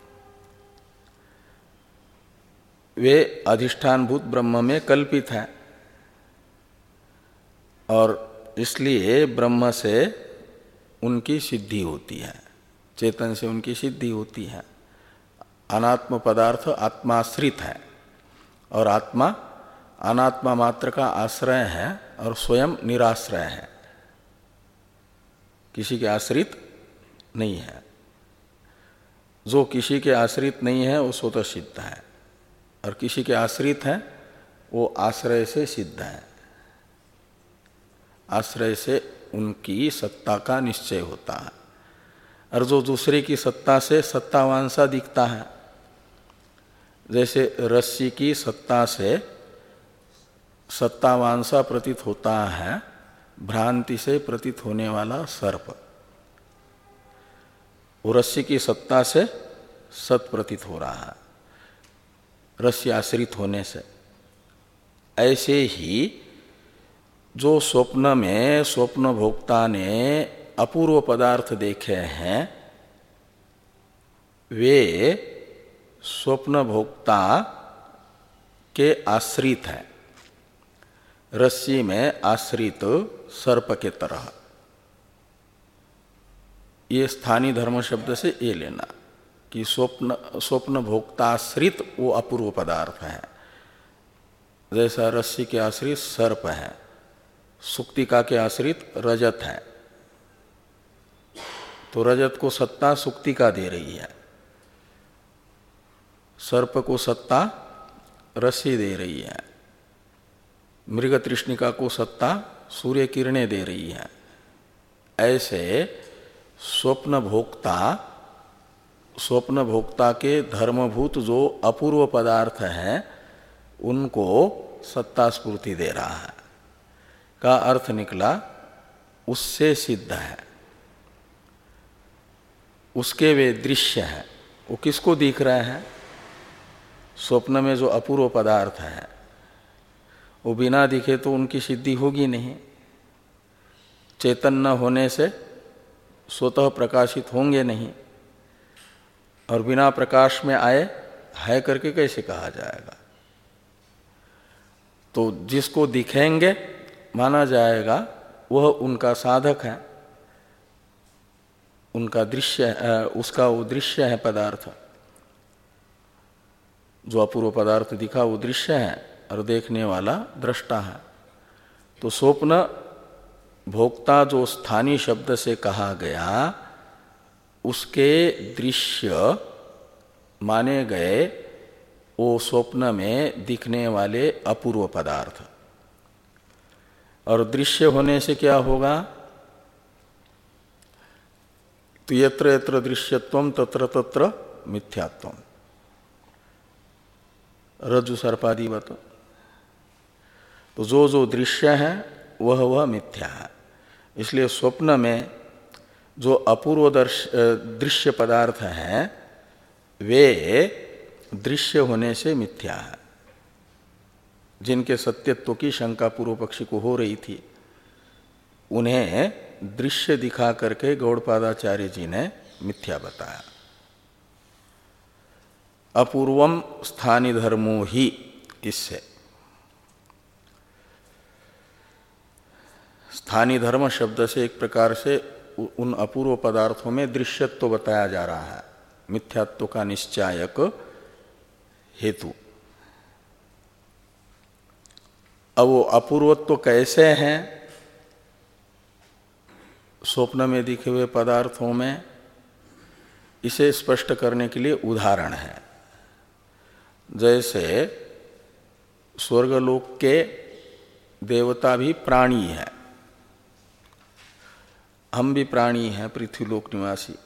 वे अधिष्ठानभूत ब्रह्म में कल्पित है, और इसलिए ब्रह्म से उनकी सिद्धि होती है, चेतन से उनकी सिद्धि होती है। अनात्म पदार्थ आत्माश्रित है और आत्मा अनात्मा मात्र का आश्रय है और स्वयं निराश्रय है, किसी के आश्रित नहीं है। जो किसी के आश्रित नहीं है वो स्वतः सिद्ध है, और किसी के आश्रित है वो आश्रय से सिद्ध है। आश्रय से उनकी सत्ता का निश्चय होता है, और जो दूसरे की सत्ता से सत्तावान सा दिखता है, जैसे रस्सी की सत्ता से सत्तावान सा प्रतीत होता है भ्रांति से प्रतीत होने वाला सर्प, वो रस्सी की सत्ता से सत प्रतीत हो रहा है रस्सी आश्रित होने से। ऐसे ही जो स्वप्न में स्वप्न भोक्ता ने अपूर्व पदार्थ देखे हैं वे स्वप्न भोक्ता के आश्रित है, रस्सी में आश्रित सर्प के तरह। ये स्थानीय धर्म शब्द से ये लेना कि स्वप्न स्वप्न भोक्ताश्रित वो अपूर्व पदार्थ है। जैसा रस्सी के आश्रित सर्प है, सुक्तिका के आश्रित रजत है, तो रजत को सत्ता सुक्तिका दे रही है, सर्प को सत्ता रस्सी दे रही है, मृग तृष्णिका को सत्ता सूर्य किरणें दे रही है। ऐसे स्वप्न भोक्ता स्वप्न भोक्ता के धर्मभूत जो अपूर्व पदार्थ हैं उनको सत्ता स्फूर्ति दे रहा है का अर्थ निकला उससे सिद्ध है, उसके वे दृश्य है। वो किसको दिख रहे हैं? स्वप्न में जो अपूर्व पदार्थ है वो बिना दिखे तो उनकी सिद्धि होगी नहीं, चेतन न होने से स्वतः प्रकाशित होंगे नहीं, और बिना प्रकाश में आए है करके कैसे कहा जाएगा? तो जिसको दिखेंगे माना जाएगा वह उनका साधक है, उनका दृश्य, उसका वो दृश्य है पदार्थ। जो अपूर्व पदार्थ दिखा वो दृश्य है और देखने वाला दृष्टा है। तो स्वप्न भोक्ता जो स्थानीय शब्द से कहा गया उसके दृश्य माने गए वो स्वप्न में दिखने वाले अपूर्व पदार्थ। और दृश्य होने से क्या होगा? तो यत्र यत्र दृश्यत्वम तत्र तत्र मिथ्यात्वम, रज्जु सर्पादिवत। तो जो जो दृश्य है वह वह मिथ्या है। इसलिए स्वप्न में जो अपूर्व दृश्य पदार्थ हैं वे दृश्य होने से मिथ्या है। जिनके सत्यत्व की शंका पूर्व पक्षी को हो रही थी उन्हें दृश्य दिखा करके गौड़पादाचार्य जी ने मिथ्या बताया। अपूर्वम स्थानीय धर्मो ही, इससे स्थानीय धर्म शब्द से एक प्रकार से उन अपूर्व पदार्थों में दृश्यत्व बताया जा रहा है, मिथ्यात्व का निश्चायक हेतु। अब वो अपूर्वत्व कैसे हैं स्वप्न में दिखे हुए पदार्थों में, इसे स्पष्ट करने के लिए उदाहरण है। जैसे स्वर्गलोक के देवता भी प्राणी है, हम भी प्राणी हैं पृथ्वीलोक निवासी,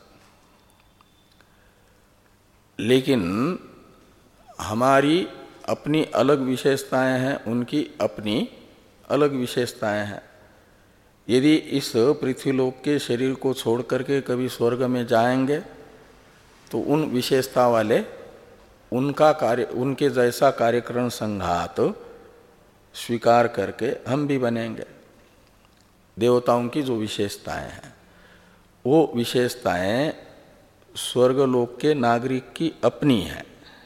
लेकिन हमारी अपनी अलग विशेषताएं हैं, उनकी अपनी अलग विशेषताएं हैं। यदि इस पृथ्वीलोक के शरीर को छोड़ करके कभी स्वर्ग में जाएंगे तो उन विशेषता वाले उनका कार्य, उनके जैसा कार्यकरण संघात स्वीकार करके हम भी बनेंगे। देवताओं की जो विशेषताएं हैं वो विशेषताएं स्वर्गलोक के नागरिक की अपनी हैं,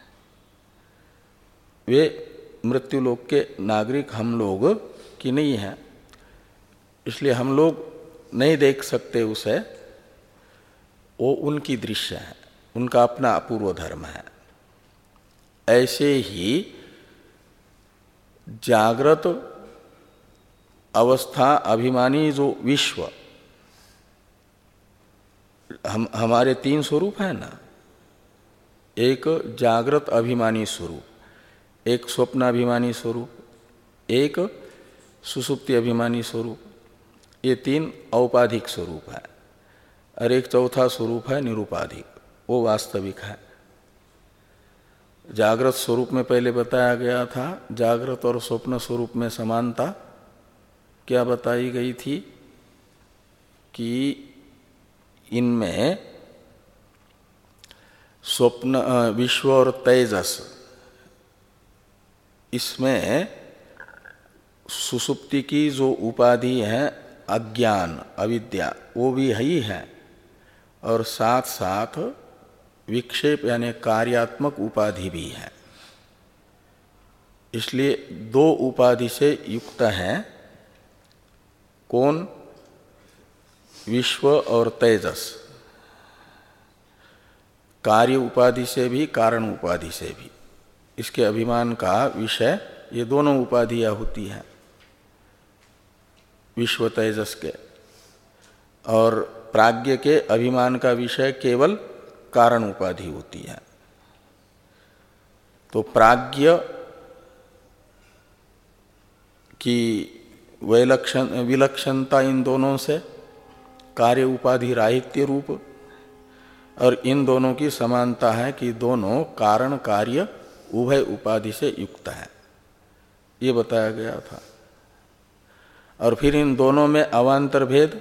वे मृत्युलोक के नागरिक हम लोग की नहीं है। इसलिए हम लोग नहीं देख सकते उसे, वो उनकी दृश्य है, उनका अपना अपूर्व धर्म है। ऐसे ही जागृत अवस्था अभिमानी जो विश्व, हम हमारे तीन स्वरूप है ना, एक जागृत अभिमानी स्वरूप, एक स्वप्नाभिमानी स्वरूप, एक सुसुप्ति अभिमानी स्वरूप, ये तीन औपाधिक स्वरूप है। और एक चौथा स्वरूप है निरूपाधिक, वो वास्तविक है। जागृत स्वरूप में पहले बताया गया था, जागृत और स्वप्न स्वरूप में समानता क्या बताई गई थी कि इनमें स्वप्न विश्व और तेजस, इसमें सुसुप्ति की जो उपाधि है अज्ञान अविद्या, वो भी है ही है, और साथ साथ विक्षेप यानी कार्यात्मक उपाधि भी है। इसलिए दो उपाधि से युक्त है। कौन? विश्व और तेजस। कार्य उपाधि से भी कारण उपाधि से भी। इसके अभिमान का विषय ये दोनों उपाधियां होती हैं विश्व तेजस के, और प्राज्ञ के अभिमान का विषय केवल कारण उपाधि होती है। तो प्राज्ञ की वैलक्षण विलक्षणता इन दोनों से, कार्य उपाधि राहित्य रूप, और इन दोनों की समानता है कि दोनों कारण कार्य उभय उपाधि से युक्त है, ये बताया गया था। और फिर इन दोनों में अवान्तर भेद,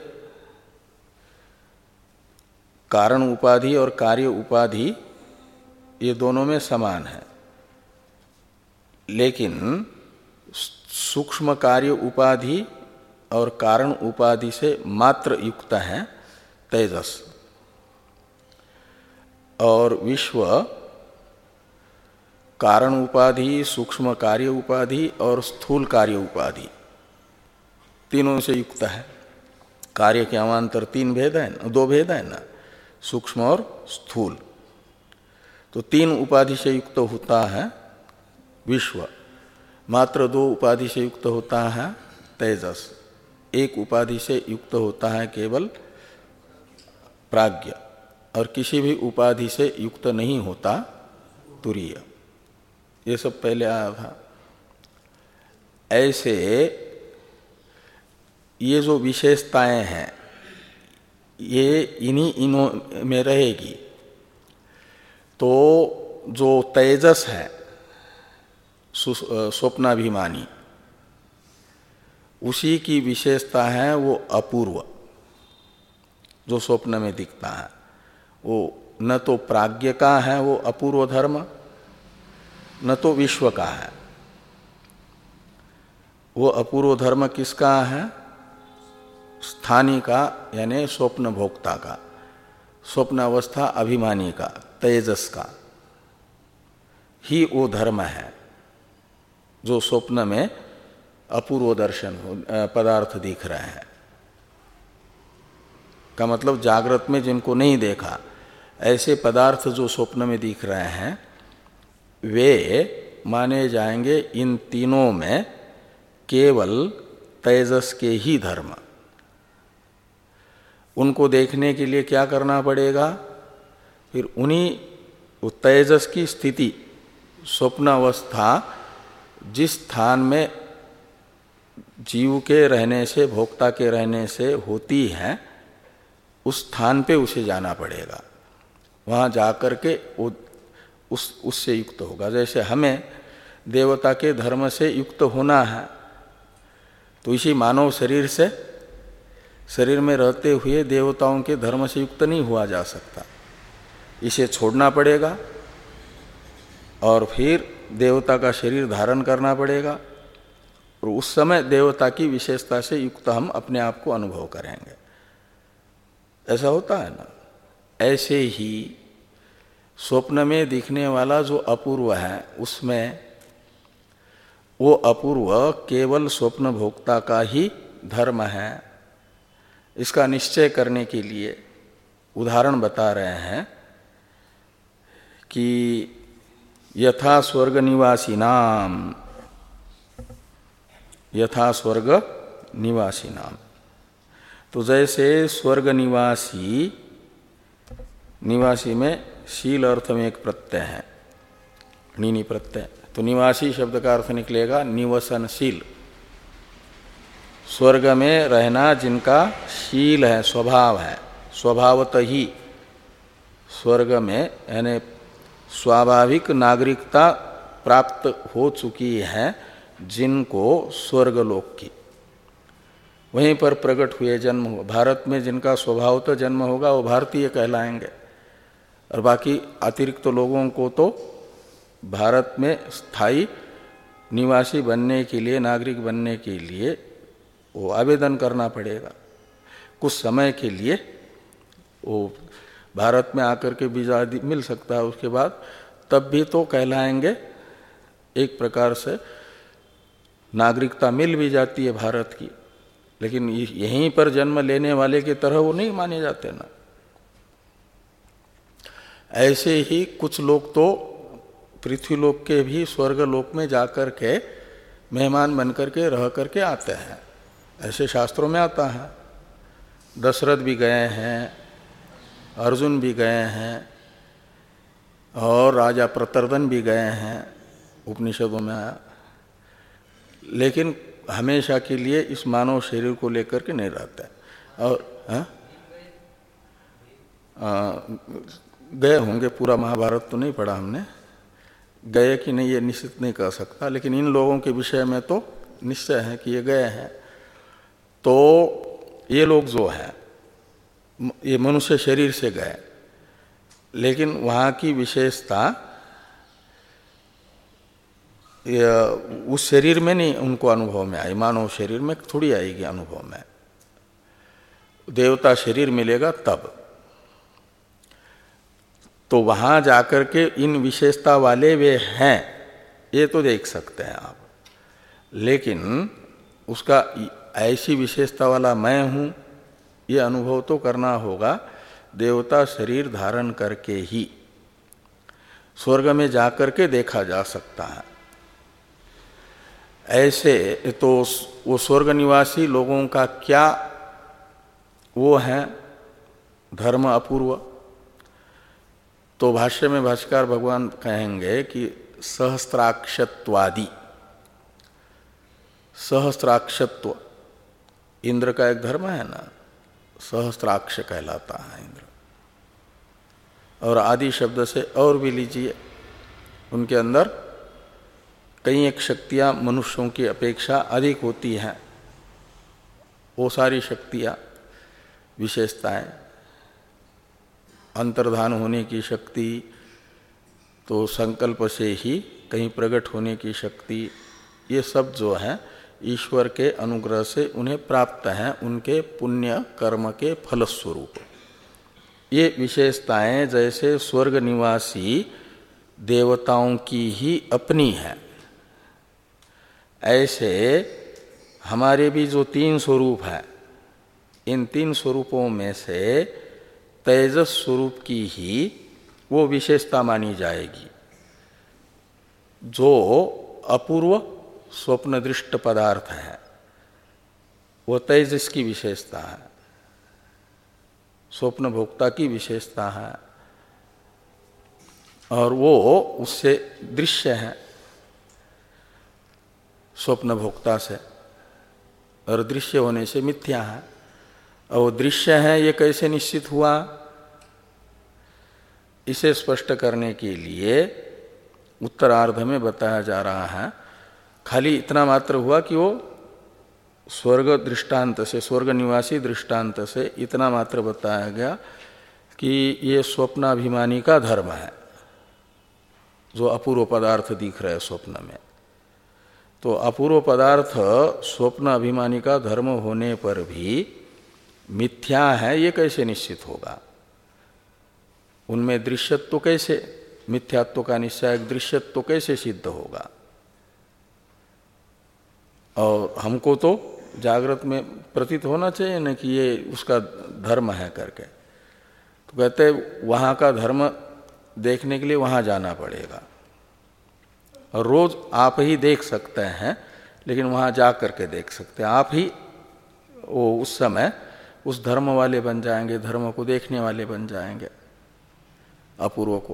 कारण उपाधि और कार्य उपाधि ये दोनों में समान है, लेकिन सूक्ष्म कार्य उपाधि और कारण उपाधि से मात्र युक्त है तेजस, और विश्व कारण उपाधि, सूक्ष्म कार्य उपाधि और स्थूल कार्य उपाधि तीनों से युक्त है। कार्य के अवान्तर तीन भेद है, दो भेद है ना, सूक्ष्म और स्थूल। तो तीन उपाधि से युक्त होता है विश्व, मात्र दो उपाधि से युक्त होता है तेजस, एक उपाधि से युक्त होता है केवल प्राज्ञ, और किसी भी उपाधि से युक्त नहीं होता तुरीय। ये सब पहले आया था। ऐसे ये जो विशेषताएं हैं ये इन्हीं इनों में रहेगी। तो जो तेजस है स्वप्नाभिमानी, उसी की विशेषता है वो अपूर्व, जो स्वप्न में दिखता है वो न तो प्राज्ञ का है वो अपूर्व धर्म, न तो विश्व का है। वो अपूर्व धर्म किसका है? स्थानी का, यानी स्वप्न भोक्ता का, स्वप्न अवस्था अभिमानी का, तेजस का ही वो धर्म है जो स्वप्न में अपूर्व दर्शन हो पदार्थ दिख रहे हैं। का मतलब जागृत में जिनको नहीं देखा, ऐसे पदार्थ जो स्वप्न में दिख रहे हैं वे माने जाएंगे इन तीनों में केवल तेजस के ही धर्म। उनको देखने के लिए क्या करना पड़ेगा? फिर उन्हीं तेजस की स्थिति, स्वप्न अवस्था जिस स्थान में जीव के रहने से, भोक्ता के रहने से होती है, उस स्थान पे उसे जाना पड़ेगा। वहाँ जाकर के वो उस उससे युक्त होगा। जैसे हमें देवता के धर्म से युक्त होना है, तो इसी मानव शरीर से, शरीर में रहते हुए देवताओं के धर्म से युक्त नहीं हुआ जा सकता। इसे छोड़ना पड़ेगा और फिर देवता का शरीर धारण करना पड़ेगा, और उस समय देवता की विशेषता से युक्त हम अपने आप को अनुभव करेंगे। ऐसा होता है ना। ऐसे ही स्वप्न में दिखने वाला जो अपूर्व है, उसमें वो अपूर्व केवल स्वप्न भोक्ता का ही धर्म है। इसका निश्चय करने के लिए उदाहरण बता रहे हैं कि यथा स्वर्ग निवासी नाम, यथा स्वर्ग निवासी नाम, तो जैसे स्वर्ग निवासी, निवासी में शील अर्थ में एक प्रत्यय है, नीनी प्रत्यय, तो निवासी शब्द का अर्थ निकलेगा निवसनशील। स्वर्ग में रहना जिनका शील है, स्वभाव है, स्वभावत ही स्वर्ग में यानी स्वाभाविक नागरिकता प्राप्त हो चुकी है जिनको स्वर्गलोक की, वहीं पर प्रकट हुए जन्म हो। भारत में जिनका स्वभावतः जन्म होगा वो भारतीय कहलाएंगे, और बाकी अतिरिक्त तो लोगों को तो भारत में स्थायी निवासी बनने के लिए, नागरिक बनने के लिए वो आवेदन करना पड़ेगा। कुछ समय के लिए वो भारत में आकर के वीजा मिल सकता है, उसके बाद तब भी तो कहलाएंगे, एक प्रकार से नागरिकता मिल भी जाती है भारत की, लेकिन यहीं पर जन्म लेने वाले की तरह वो नहीं माने जाते ना। ऐसे ही कुछ लोग तो पृथ्वीलोक के भी स्वर्गलोक में जाकर के मेहमान बनकर के रह करके आते हैं, ऐसे शास्त्रों में आता है। दशरथ भी गए हैं, अर्जुन भी गए हैं, और राजा प्रतर्दन भी गए हैं, उपनिषदों में आया। लेकिन हमेशा के लिए इस मानव शरीर को लेकर के नहीं रहता है। और हाँ? आ, गए होंगे, पूरा महाभारत तो नहीं पढ़ा हमने, गए कि नहीं ये निश्चित नहीं कह सकता, लेकिन इन लोगों के विषय में तो निश्चय है कि ये गए हैं। तो ये लोग जो हैं ये मनुष्य शरीर से गए, लेकिन वहाँ की विशेषता उस शरीर में नहीं उनको अनुभव में आई, मानव शरीर में थोड़ी आएगी अनुभव में, देवता शरीर मिलेगा तब। तो वहाँ जाकर के इन विशेषता वाले वे हैं ये तो देख सकते हैं आप, लेकिन उसका ऐसी विशेषता वाला मैं हूँ ये अनुभव तो करना होगा देवता शरीर धारण करके ही। स्वर्ग में जाकर के देखा जा सकता है। ऐसे तो वो स्वर्ग निवासी लोगों का क्या वो है धर्म अपूर्व, तो भाष्य में भाष्यकार भगवान कहेंगे कि सहस्त्राक्षत्वादि, सहस्त्राक्षत्व इंद्र का एक धर्म है ना, सहस्त्राक्ष कहलाता है इंद्र। और आदि शब्द से और भी लीजिए, उनके अंदर कई एक शक्तियां मनुष्यों की अपेक्षा अधिक होती हैं। वो सारी शक्तियां विशेषताएं, अंतर्धान होने की शक्ति, तो संकल्प से ही कहीं प्रकट होने की शक्ति, ये सब जो है ईश्वर के अनुग्रह से उन्हें प्राप्त हैं, उनके पुण्य कर्म के फलस्वरूप। ये विशेषताएं जैसे स्वर्ग निवासी देवताओं की ही अपनी है, ऐसे हमारे भी जो तीन स्वरूप है, इन तीन स्वरूपों में से तेजस स्वरूप की ही वो विशेषता मानी जाएगी जो अपूर्व स्वप्न दृष्ट पदार्थ है, वो तेजस की विशेषता है, स्वप्न भोक्ता की विशेषता है, और वो उससे दृश्य है स्वप्न भोक्ता से, और दृश्य होने से मिथ्या है। और दृश्य है ये कैसे निश्चित हुआ, इसे स्पष्ट करने के लिए उत्तरार्ध में बताया जा रहा है। खाली इतना मात्र हुआ कि वो स्वर्ग दृष्टांत से, स्वर्ग निवासी दृष्टांत से इतना मात्र बताया गया कि ये स्वप्नाभिमानी का धर्म है, जो अपूर्व पदार्थ दिख रहे स्वप्न में। तो अपूर्व पदार्थ स्वप्न अभिमानी का धर्म होने पर भी मिथ्या है ये कैसे निश्चित होगा, उनमें दृश्यत्व कैसे, मिथ्यात्व का निश्चय दृश्यत्व कैसे सिद्ध होगा। और हमको तो जागृत में प्रतीत होना चाहिए न कि ये उसका धर्म है करके, तो कहते वहाँ का धर्म देखने के लिए वहाँ जाना पड़ेगा। और रोज आप ही देख सकते हैं, लेकिन वहाँ जा करके देख सकते हैं, आप ही वो उस समय उस धर्म वाले बन जाएंगे, धर्म को देखने वाले बन जाएंगे, अपूर्व को।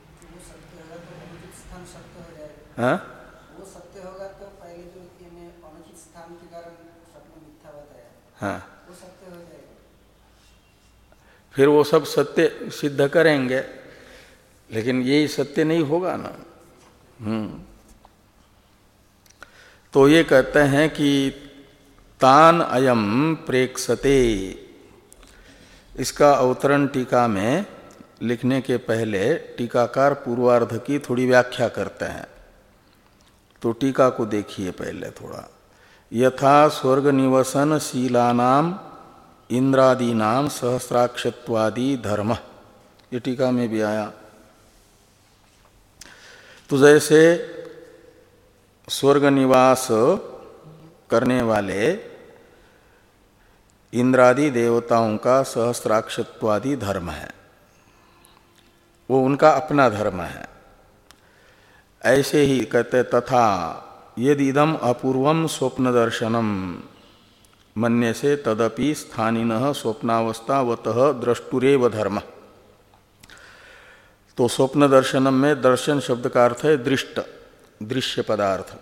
हाँ, वो सत्य होगा तो पहले जो अनुचित स्थान के कारण स्वप्न मिथ्या बताया, हाँ, वो सत्य हो जाएगा। फिर वो सब सत्य सिद्ध करेंगे, लेकिन यही सत्य नहीं होगा ना। हम्म तो ये कहते हैं कि तान अयम प्रेक्षते, इसका अवतरण टीका में लिखने के पहले टीकाकार पूर्वार्ध की थोड़ी व्याख्या करते हैं। तो टीका को देखिए पहले थोड़ा। यथा स्वर्ग निवसन शीलानाम इंद्रादीनाम सहस्राक्षत्वादि धर्म, ये टीका में भी आया। तो जैसे स्वर्ग निवास करने वाले इंद्रादि देवताओं का सहस्राक्षत्वादि धर्म है, वो उनका अपना धर्म है। ऐसे ही कहते तथा यदि इदम अपूर्वम स्वप्न दर्शनम मन्य से तदपि स्थानिनः स्वप्नावस्थावतः द्रष्टुरेव धर्म। तो स्वप्न दर्शनम में दर्शन शब्द का अर्थ है दृष्ट, दृश्य पदार्थ।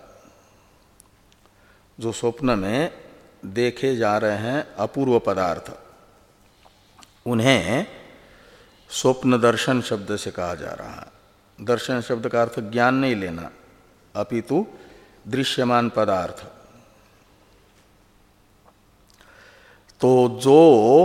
जो स्वप्न में देखे जा रहे हैं अपूर्व पदार्थ, उन्हें स्वप्न दर्शन शब्द से कहा जा रहा है। दर्शन शब्द का अर्थ ज्ञान नहीं लेना, अपितु दृश्यमान पदार्थ। तो जो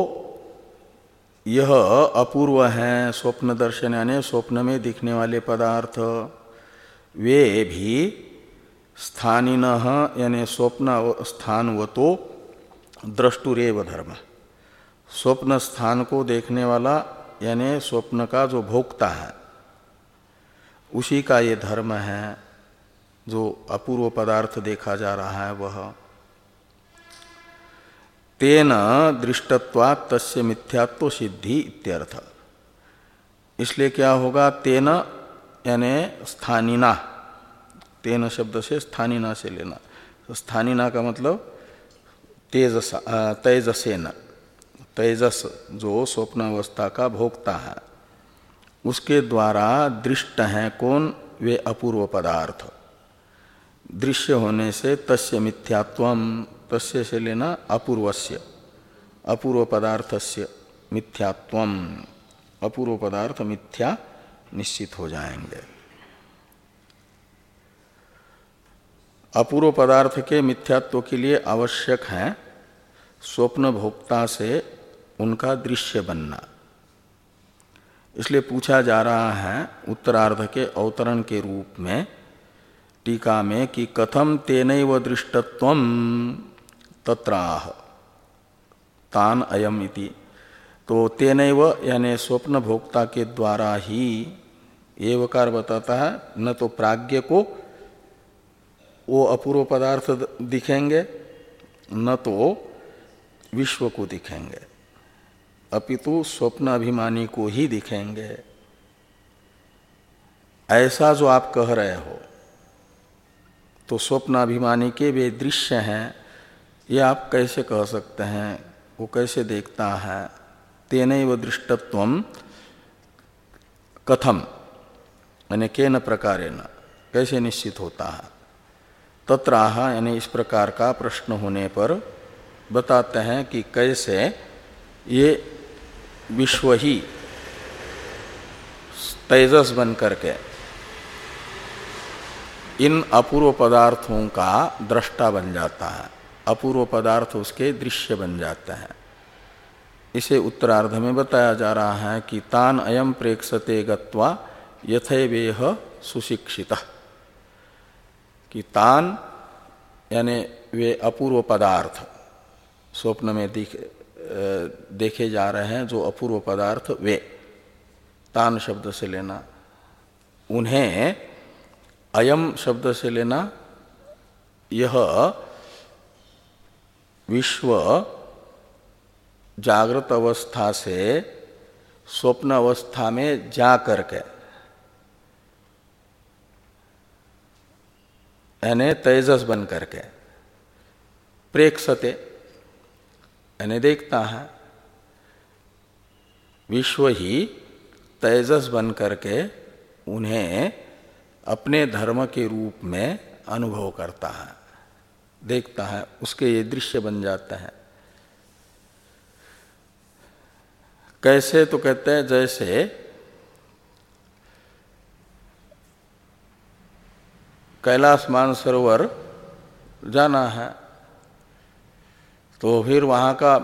यह अपूर्व हैं स्वप्न दर्शन यानी स्वप्न में दिखने वाले पदार्थ, वे भी स्थानिनः यानी स्वप्न स्थानवतो द्रष्टुरेव धर्म। स्वप्न स्थान को देखने वाला यानी स्वप्न का जो भोक्ता है, उसी का ये धर्म है। जो अपूर्व पदार्थ देखा जा रहा है वह तेन दृष्टत्वात् तस्य मिथ्यात्व सिद्धि इत्यर्थ। इसलिए क्या होगा, तेन यानी स्थानिना, तेन शब्द से स्थानिना से लेना। तो स्थानिना का मतलब तेजस, तेजसेन, तेजस जो स्वप्न अवस्था का भोक्ता है, उसके द्वारा दृष्ट हैं कौन, वे अपूर्व पदार्थ। दृश्य होने से तस्य मिथ्यात्वम, तस्य से लेना अपूर्वस्य, अपूर्व पदार्थस्य मिथ्यात्वम, अपूर्व पदार्थ मिथ्या निश्चित हो जाएंगे। अपूर्व पदार्थ के मिथ्यात्व के लिए आवश्यक है स्वप्न भोक्ता से उनका दृश्य बनना। इसलिए पूछा जा रहा है उत्तरार्ध के अवतरण के रूप में टीका में कि कथम तेनैव दृष्टत्वम तत्राह तान अयम इति। तो तेनैव यानी स्वप्न भोक्ता के द्वारा ही, एवकार बताता है, न तो प्राज्ञ को वो अपूर्व पदार्थ दिखेंगे, न तो विश्व को दिखेंगे, अपितु स्वप्न अभिमानी को ही दिखेंगे। ऐसा जो आप कह रहे हो, तो स्वप्न अभिमानी के वे दृश्य हैं, ये आप कैसे कह सकते हैं, वो कैसे देखता है। तेनैव दृष्टत्वम कथम यानी केन प्रकारेण, कैसे निश्चित होता है। तत्राह यानी इस प्रकार का प्रश्न होने पर बताते हैं कि कैसे ये विश्व ही तेजस बन करके इन अपूर्व पदार्थों का दृष्टा बन जाता है, अपूर्व पदार्थ उसके दृश्य बन जाते हैं। इसे उत्तरार्ध में बताया जा रहा है कि तान अयम प्रेक्षते गत्वा यथैवेह सुशिक्षितः, कि तान यानी वे अपूर्व पदार्थ स्वप्न में दिख देखे जा रहे हैं, जो अपूर्व पदार्थ वे, तान शब्द से लेना, उन्हें अयम शब्द से लेना, यह विश्व जागृत अवस्था से स्वप्न अवस्था में जा करके यानी तेजस बन करके प्रेक्षते यानी देखता है, विश्व ही तेजस बन करके उन्हें अपने धर्म के रूप में अनुभव करता है, देखता है, उसके ये दृश्य बन जाता है। कैसे, तो कहते हैं जैसे कैलाश मानसरोवर जाना है, तो फिर वहाँ का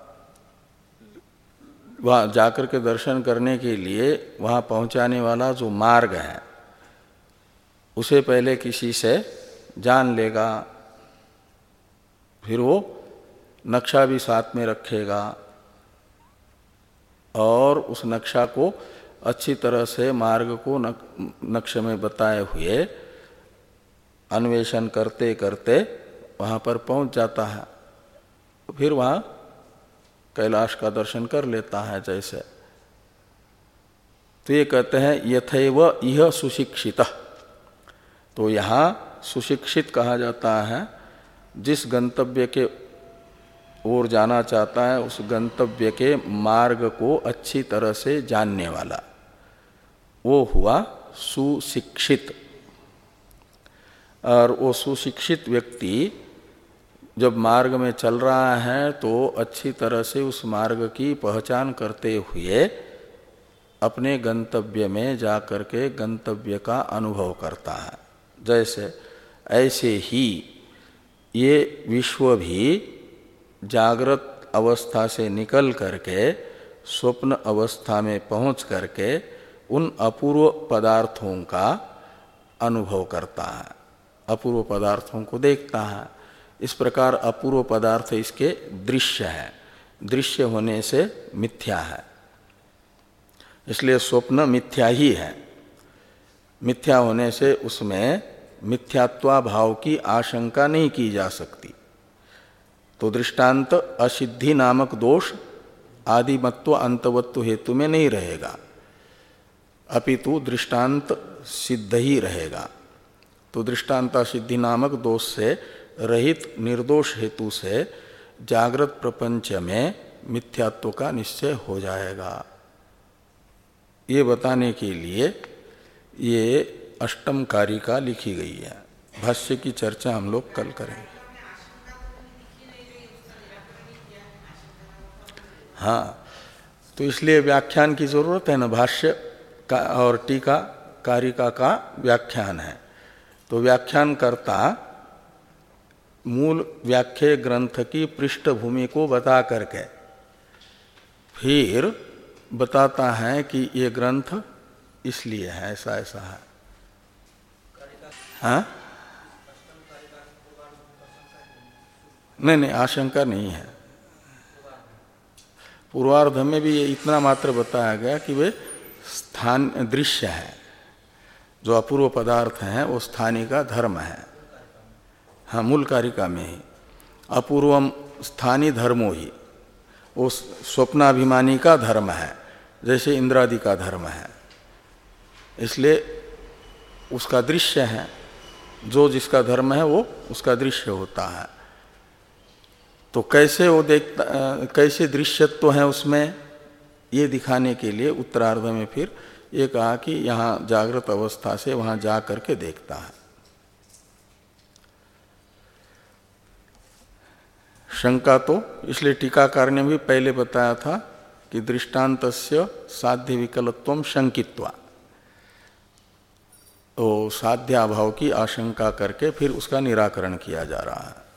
वहाँ जाकर के दर्शन करने के लिए वहाँ पहुँचाने वाला जो मार्ग है, उसे पहले किसी से जान लेगा, फिर वो नक्शा भी साथ में रखेगा और उस नक्शा को अच्छी तरह से मार्ग को नक्शे में बताए हुए अन्वेषण करते करते वहाँ पर पहुँच जाता है, फिर वहाँ कैलाश का दर्शन कर लेता है जैसे। तो ये कहते हैं यथैव इह सुशिक्षित। तो यहाँ सुशिक्षित कहा जाता है जिस गंतव्य के ओर जाना चाहता है उस गंतव्य के मार्ग को अच्छी तरह से जानने वाला, वो हुआ सुशिक्षित। और वो सुशिक्षित व्यक्ति जब मार्ग में चल रहा है तो अच्छी तरह से उस मार्ग की पहचान करते हुए अपने गंतव्य में जाकर के गंतव्य का अनुभव करता है। जैसे ऐसे ही ये विश्व भी जागृत अवस्था से निकल करके स्वप्न अवस्था में पहुंच करके उन अपूर्व पदार्थों का अनुभव करता है, अपूर्व पदार्थों को देखता है। इस प्रकार अपूर्व पदार्थ इसके दृश्य है, दृश्य होने से मिथ्या है, इसलिए स्वप्न मिथ्या ही है। मिथ्या होने से उसमें मिथ्यात्वा भाव की आशंका नहीं की जा सकती। तो दृष्टांत असिद्धि नामक दोष आदिमत्व अंतवत्व हेतु में नहीं रहेगा, अपितु दृष्टांत सिद्ध ही रहेगा। तो दृष्टांत सिद्धि नामक दोष से रहित निर्दोष हेतु से जागृत प्रपंच में मिथ्यात्व का निश्चय हो जाएगा। ये बताने के लिए ये अष्टम कारिका लिखी गई है। भाष्य की चर्चा हम लोग कल करेंगे। हाँ, तो इसलिए व्याख्यान की जरूरत है ना, भाष्य का और टीका कारिका का व्याख्यान है। तो व्याख्यान करता मूल व्याख्या ग्रंथ की पृष्ठभूमि को बता करके फिर बताता है कि ये ग्रंथ इसलिए है, ऐसा ऐसा है। हाँ? नहीं नहीं, आशंका नहीं है। पूर्वार्ध में भी ये इतना मात्र बताया गया कि वे स्थान दृश्य है, जो अपूर्व पदार्थ हैं वो स्थानीय का धर्म है। हाँ, मूल कारिका में ही अपूर्वम स्थानीय धर्मो ही, वो स्वप्नाभिमानी का धर्म है, जैसे इंद्रादि का धर्म है। इसलिए उसका दृश्य है, जो जिसका धर्म है वो उसका दृश्य होता है। तो कैसे वो देखता, कैसे दृश्यत्व है उसमें, ये दिखाने के लिए उत्तरार्ध में फिर ये कहा कि यहाँ जागृत अवस्था से वहाँ जा करके देखता है। शंका तो इसलिए टीकाकार ने भी पहले बताया था कि दृष्टान्तस्य साध्य विकलत्वम शंकित्वा, तो साध्याभाव की आशंका करके फिर उसका निराकरण किया जा रहा है।